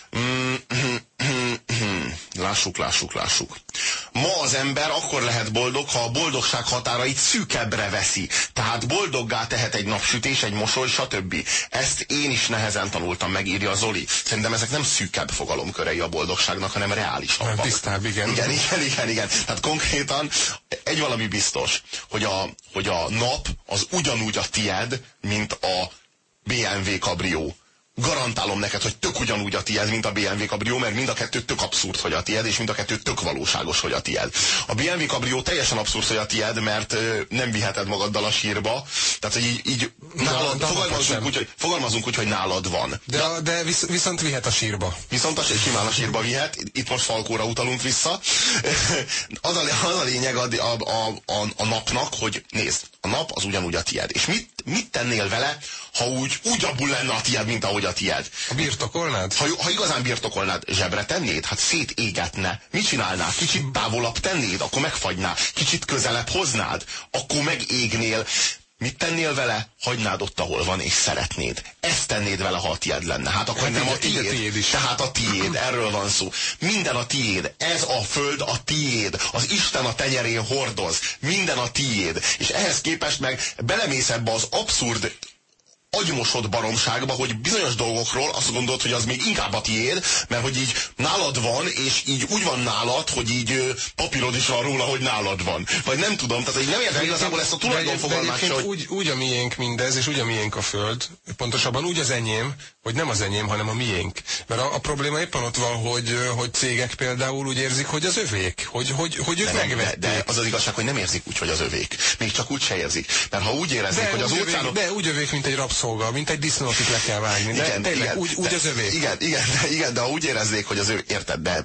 Lássuk. Ma az ember akkor lehet boldog, ha a boldogság határait szűkebbre veszi. Tehát boldoggá tehet egy napsütés, egy mosoly, stb. Ezt én is nehezen tanultam, megírja Zoli. Szerintem ezek nem szűkebb fogalomkörei a boldogságnak, hanem reálisabbak. Tisztább, igen. Igen. Tehát konkrétan egy valami biztos, hogy a nap az ugyanúgy a tied, mint a BMW kabrió. Garantálom neked, hogy tök ugyanúgy a tied, mint a BMW kabrió, mert mind a kettő tök abszurd, hogy a tied, és mind a kettő tök valóságos, hogy a tied. A BMW kabrió teljesen abszurd, hogy a tied, mert nem viheted magaddal a sírba. Tehát, hogy így nálad, fogalmazunk úgy, hogy nálad van. De viszont vihet a sírba. Viszont simán a sírba vihet. Itt most Falkóra utalunk vissza. Az a lényeg a napnak, hogy nézd, a nap az ugyanúgy a tied. És mit tennél vele, ha úgy abból lenne a tied, mint ahogy a tied? Ha birtokolnád? Ha igazán birtokolnád, zsebre tennéd? Hát szétégetne. Mit csinálnál? Kicsit távolabb tennéd? Akkor megfagyná. Kicsit közelebb hoznád? Akkor megégnél. Mit tennél vele? Hagynád ott, ahol van, és szeretnéd. Ezt tennéd vele, ha a tied lenne. Hát akkor nem a tiéd. Tehát a tiéd. Erről van szó. Minden a tiéd. Ez a föld a tiéd. Az Isten a tenyerén hordoz. Minden a tiéd. És ehhez képest meg belemész ebbe az abszurd agymosott baromságba, hogy bizonyos dolgokról azt gondolod, hogy az még inkább a tiéd, mert hogy így nálad van, és így úgy van nálad, hogy így papírod is van róla, hogy nálad van. Vagy nem tudom, tehát így nem értem igazából ezt a tulajdonfogalmást, hogy... Úgy a miénk mindez, és úgy a miénk a föld, pontosabban úgy az enyém, hogy nem az enyém, hanem a miénk. Mert a probléma éppen ott van, hogy cégek például úgy érzik, hogy az övék, hogy ők megvették. De az az igazság, hogy nem érzik úgy, hogy az övék. Még csak úgy se érzik. Mert ha úgy éreznék, hogy az óceánok... De úgy övék, mint egy rabszolga, mint egy disznó, akit le kell vágni. De igen, tényleg, úgy az övék. Igen, de ha úgy éreznék, hogy az ő... Érted, de...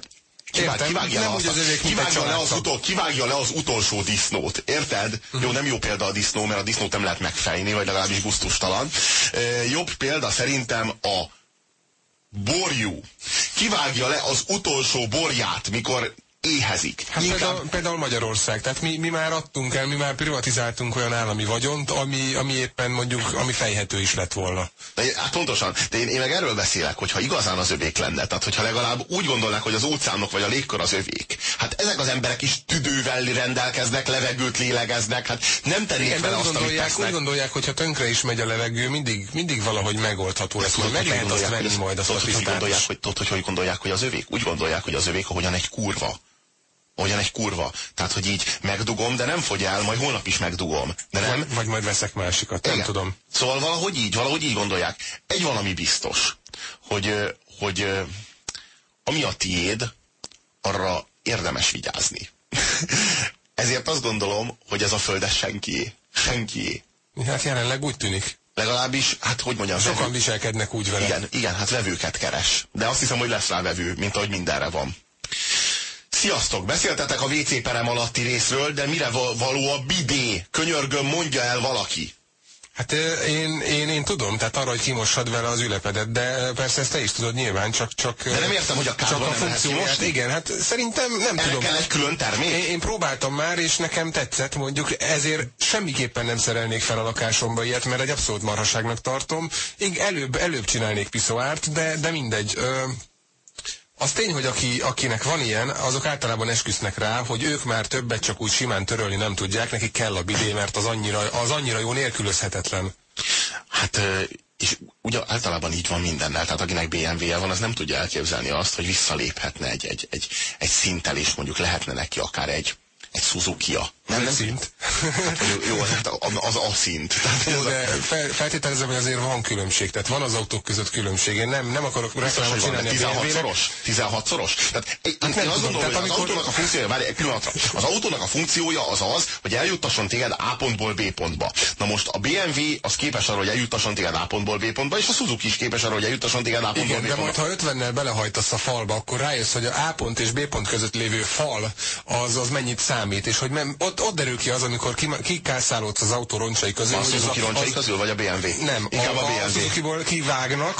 Kivágja le az utolsó disznót, érted? Jó, nem jó példa a disznó, mert a disznót nem lehet megfejni, vagy legalábbis gusztustalan. Jobb példa szerintem borjú kivágja le az utolsó borját, mikor éhezik. Hát például Magyarország, tehát mi már adtunk el, mi már privatizáltunk olyan állami vagyont, ami éppen mondjuk, ami fejhető is lett volna. Hát pontosan, de én meg erről beszélek, hogyha igazán az övék lenne, tehát hogyha legalább úgy gondolnák, hogy az óceánok vagy a légkör az övék. Hát ezek az emberek is tüdővel rendelkeznek, levegőt lélegeznek, hát nem tennék vele azt, amit tesznek. Úgy gondolják, hogyha tönkre is megy a levegő, mindig valahogy megoldható lesz, majd meg lehet azt venni majd azt a tisztát. Hogy gondolják, hogy az övék? Úgy gondolják, hogy az övék, ahogyan egy kurva. Tehát, hogy így megdugom, de nem fogy el, majd holnap is megdugom. De nem. Vagy majd veszek másikat, nem tudom. Szóval valahogy így gondolják. Egy valami biztos, hogy ami a tiéd, arra érdemes vigyázni. Ezért azt gondolom, hogy ez a föld ez senkié. Senkié. Hát jelenleg úgy tűnik. Legalábbis, hát hogy mondjam. Sokan viselkednek úgy vele. Igen, hát vevőket keres. De azt hiszem, hogy lesz rá vevő, mint ahogy mindenre van. Sziasztok! Beszéltetek a WC perem alatti részről, de mire való a bidé? Könyörgöm, mondja el valaki. Hát én tudom, tehát arra, hogy kimossad vele az ülepedet, de persze ezt te is tudod nyilván, csak de nem értem, hogy a kádban nem lehet kimosni. Igen, hát szerintem nem tudom. Kell egy külön termék? Én próbáltam már, és nekem tetszett, mondjuk ezért semmiképpen nem szerelnék fel a lakásomba ilyet, mert egy abszolút marhaságnak tartom. Én előbb csinálnék piszoárt, de mindegy. Az tény, hogy akinek van ilyen, azok általában esküsznek rá, hogy ők már többet csak úgy simán törölni nem tudják, nekik kell a bidé, mert az annyira jó nélkülözhetetlen. Hát, és ugye általában így van mindennel, tehát akinek BMW-je van, az nem tudja elképzelni azt, hogy visszaléphetne egy szinttel, és mondjuk lehetne neki akár egy Suzuki-ja. Nem szint. Hát, jó, az a szint. Jó, de feltételezem, hogy azért van különbség. Tehát van az autók között különbség. Én nem akarok reklámot csinálni a BMW-nek. 16-szoros? Tehát én azt gondolom, hogy az autónak a funkciója, várj egy pillanatra, az autónak a funkciója az, hogy eljuttasson téged A pontból B pontba. Na most a BMW az képes arra, hogy eljuttasson téged A pontból B pontba, és a Suzuki is képes arra, hogy eljuttasson téged A pontból B pontba. De majd ha 50-nel belehajtasz a falba, akkor rájössz, hogy a A pont és B pont között lévő fal az mennyit számít, és hogy ott derül ki az, amikor kikászálódsz az autó roncsai közül. A Suzuki roncsai közül, vagy a BMW? Nem, inkább a BMW. A Suzukiból kivágnak,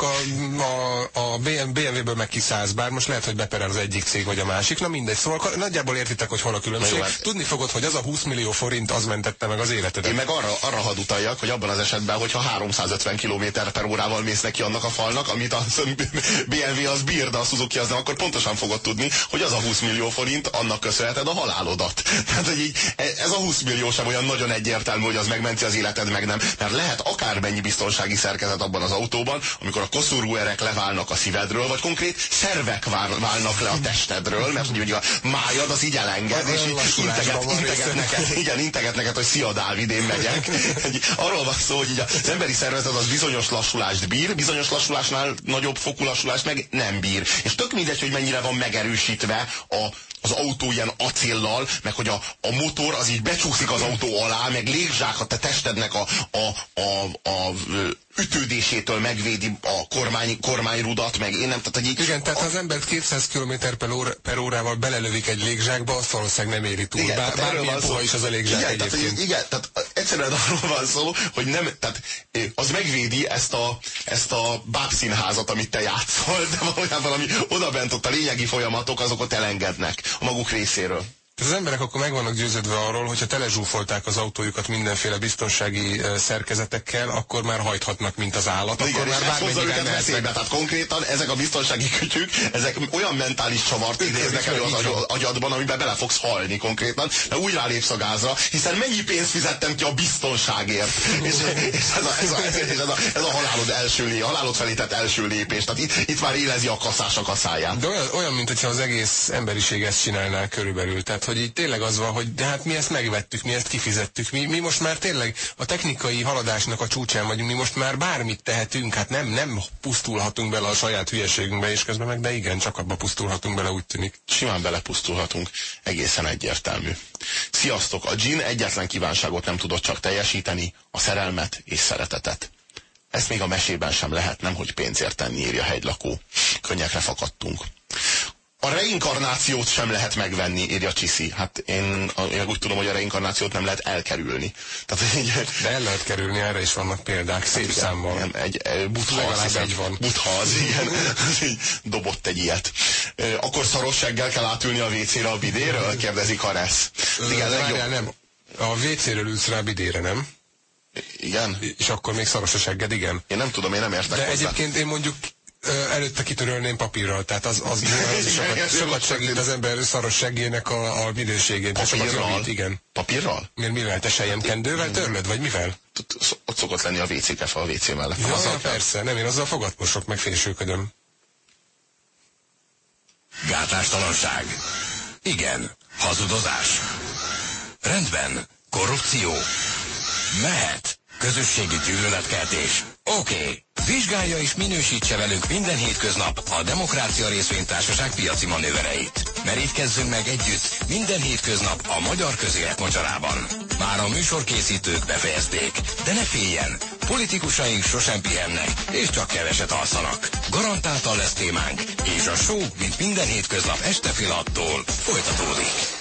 a BMW-ből meg kiszállsz, bár most lehet, hogy beperel az egyik cég vagy a másik, na mindegy, szóval nagyjából értitek, hogy hol a különbség. Tudni fogod, hogy az a 20 millió forint az mentette meg az életedet. Én meg arra hadd utaljak, hogy abban az esetben, hogyha 350 km/órával mész neki annak a falnak, amit a BMW az bír, de a Suzuki az nem, akkor pontosan fogod tudni, hogy az a 20 millió forint, annak köszönheted a halálodat. Tehát, hogy így, ez a 20 millió sem olyan nagyon egyértelmű, hogy az megmenti az életed, meg nem. Mert lehet akármennyi biztonsági szerkezet abban az autóban, amikor a koszorúerek leválnak a szívedről, vagy konkrét szervek válnak le a testedről, mert ugye a májad az így elenged, és így integet neked, hogy szia Dávid, én megyek. Arról van szó, hogy így az emberi szervezet az bizonyos lassulást bír, bizonyos lassulásnál nagyobb fokú lassulást meg nem bír. És tök mindegy, hogy mennyire van megerősítve az autó ilyen acéllal, meg hogy a motor az így becsúszik az autó alá, meg légzsák a te testednek a ütődésétől megvédi a kormányrudat, meg én nem, tehát hogy így... Igen, tehát ha az embert 200 km/órával belelövik egy légzsákba, azt valószínűleg nem éri túl. Igen, bármilyen puha is az a légzsák egyébként. Igen, tehát egyszerűen arról van szó, hogy nem, tehát az megvédi ezt a bábszínházat, amit te játszol, de valójában ami odabent ott a lényegi folyamatok, azok ott elengednek a maguk részéről. Az emberek akkor meg vannak győződve arról, hogyha telezsúfolták az autójukat mindenféle biztonsági szerkezetekkel, akkor már hajthatnak, mint az állat. Akkor igen, már bármennyiben veszélybe. Tehát konkrétan ezek a biztonsági kütyük, ezek olyan mentális csavart idéznek elő az agyadban, amiben bele fogsz halni konkrétan, de úgy rálépsz a gázra, hiszen mennyi pénzt fizettem ki a biztonságért. és ez a halálod felé tett első lépés. Tehát itt már élezi a kaszás a kaszáját. De olyan, mintha az egész emberiség ezt csinálná körülbelül. Tehát, hogy így tényleg az van, hogy de hát mi ezt megvettük, mi ezt kifizettük, mi most már tényleg a technikai haladásnak a csúcsán vagyunk, mi most már bármit tehetünk, hát nem pusztulhatunk bele a saját hülyeségünkbe, és közben meg, de igen, csak abba pusztulhatunk bele, úgy tűnik. Simán belepusztulhatunk, egészen egyértelmű. Sziasztok, a dzsin egyetlen kívánságot nem tudott csak teljesíteni, a szerelmet és szeretetet. Ezt még a mesében sem lehet, nemhogy pénzért tenni, írja hegylakó. Könnyekre fakadtunk. A reinkarnációt sem lehet megvenni, írja Csiszi. Hát én úgy tudom, hogy a reinkarnációt nem lehet elkerülni. Tehát, de el lehet kerülni, erre is vannak példák, szép számmal. Legalább egy van. Butha az, igen. Dobott egy ilyet. Akkor szaros seggel kell átülni a WC-re a bidéről? Kérdezik Haresz. Várjál, nem. A WC-ről ülsz rá a bidére, nem? Igen. És akkor még szaros a segged, igen. Én nem tudom, én nem értek de hozzá. Egyébként én mondjuk előtte kitörölném papírral, tehát az sokat segít az ember szaros seggének a minőségén. Papírral? Igen. Papírral? Mivel? Te selyemkendővel törlöd, vagy mivel? Ott szokott lenni a WC-kefe a WC mellett. Ja, persze, nem, én azzal fogatmosok, meg fésülködöm. Gátástalanság. Igen. Hazudozás. Rendben. Korrupció. Mehet. Közösségi gyűlöletkeltés. Oké. Vizsgálja és minősítse velünk minden hétköznap a Demokrácia Részvénytársaság piaci manővereit. Merítkezzünk meg együtt minden hétköznap a magyar közélet mocsarában. Már a műsorkészítők befejezték, de ne féljen, politikusaink sosem pihennek, és csak keveset alszanak. Garantáltan lesz témánk, és a show, mint minden hétköznap este fél 6-tól folytatódik.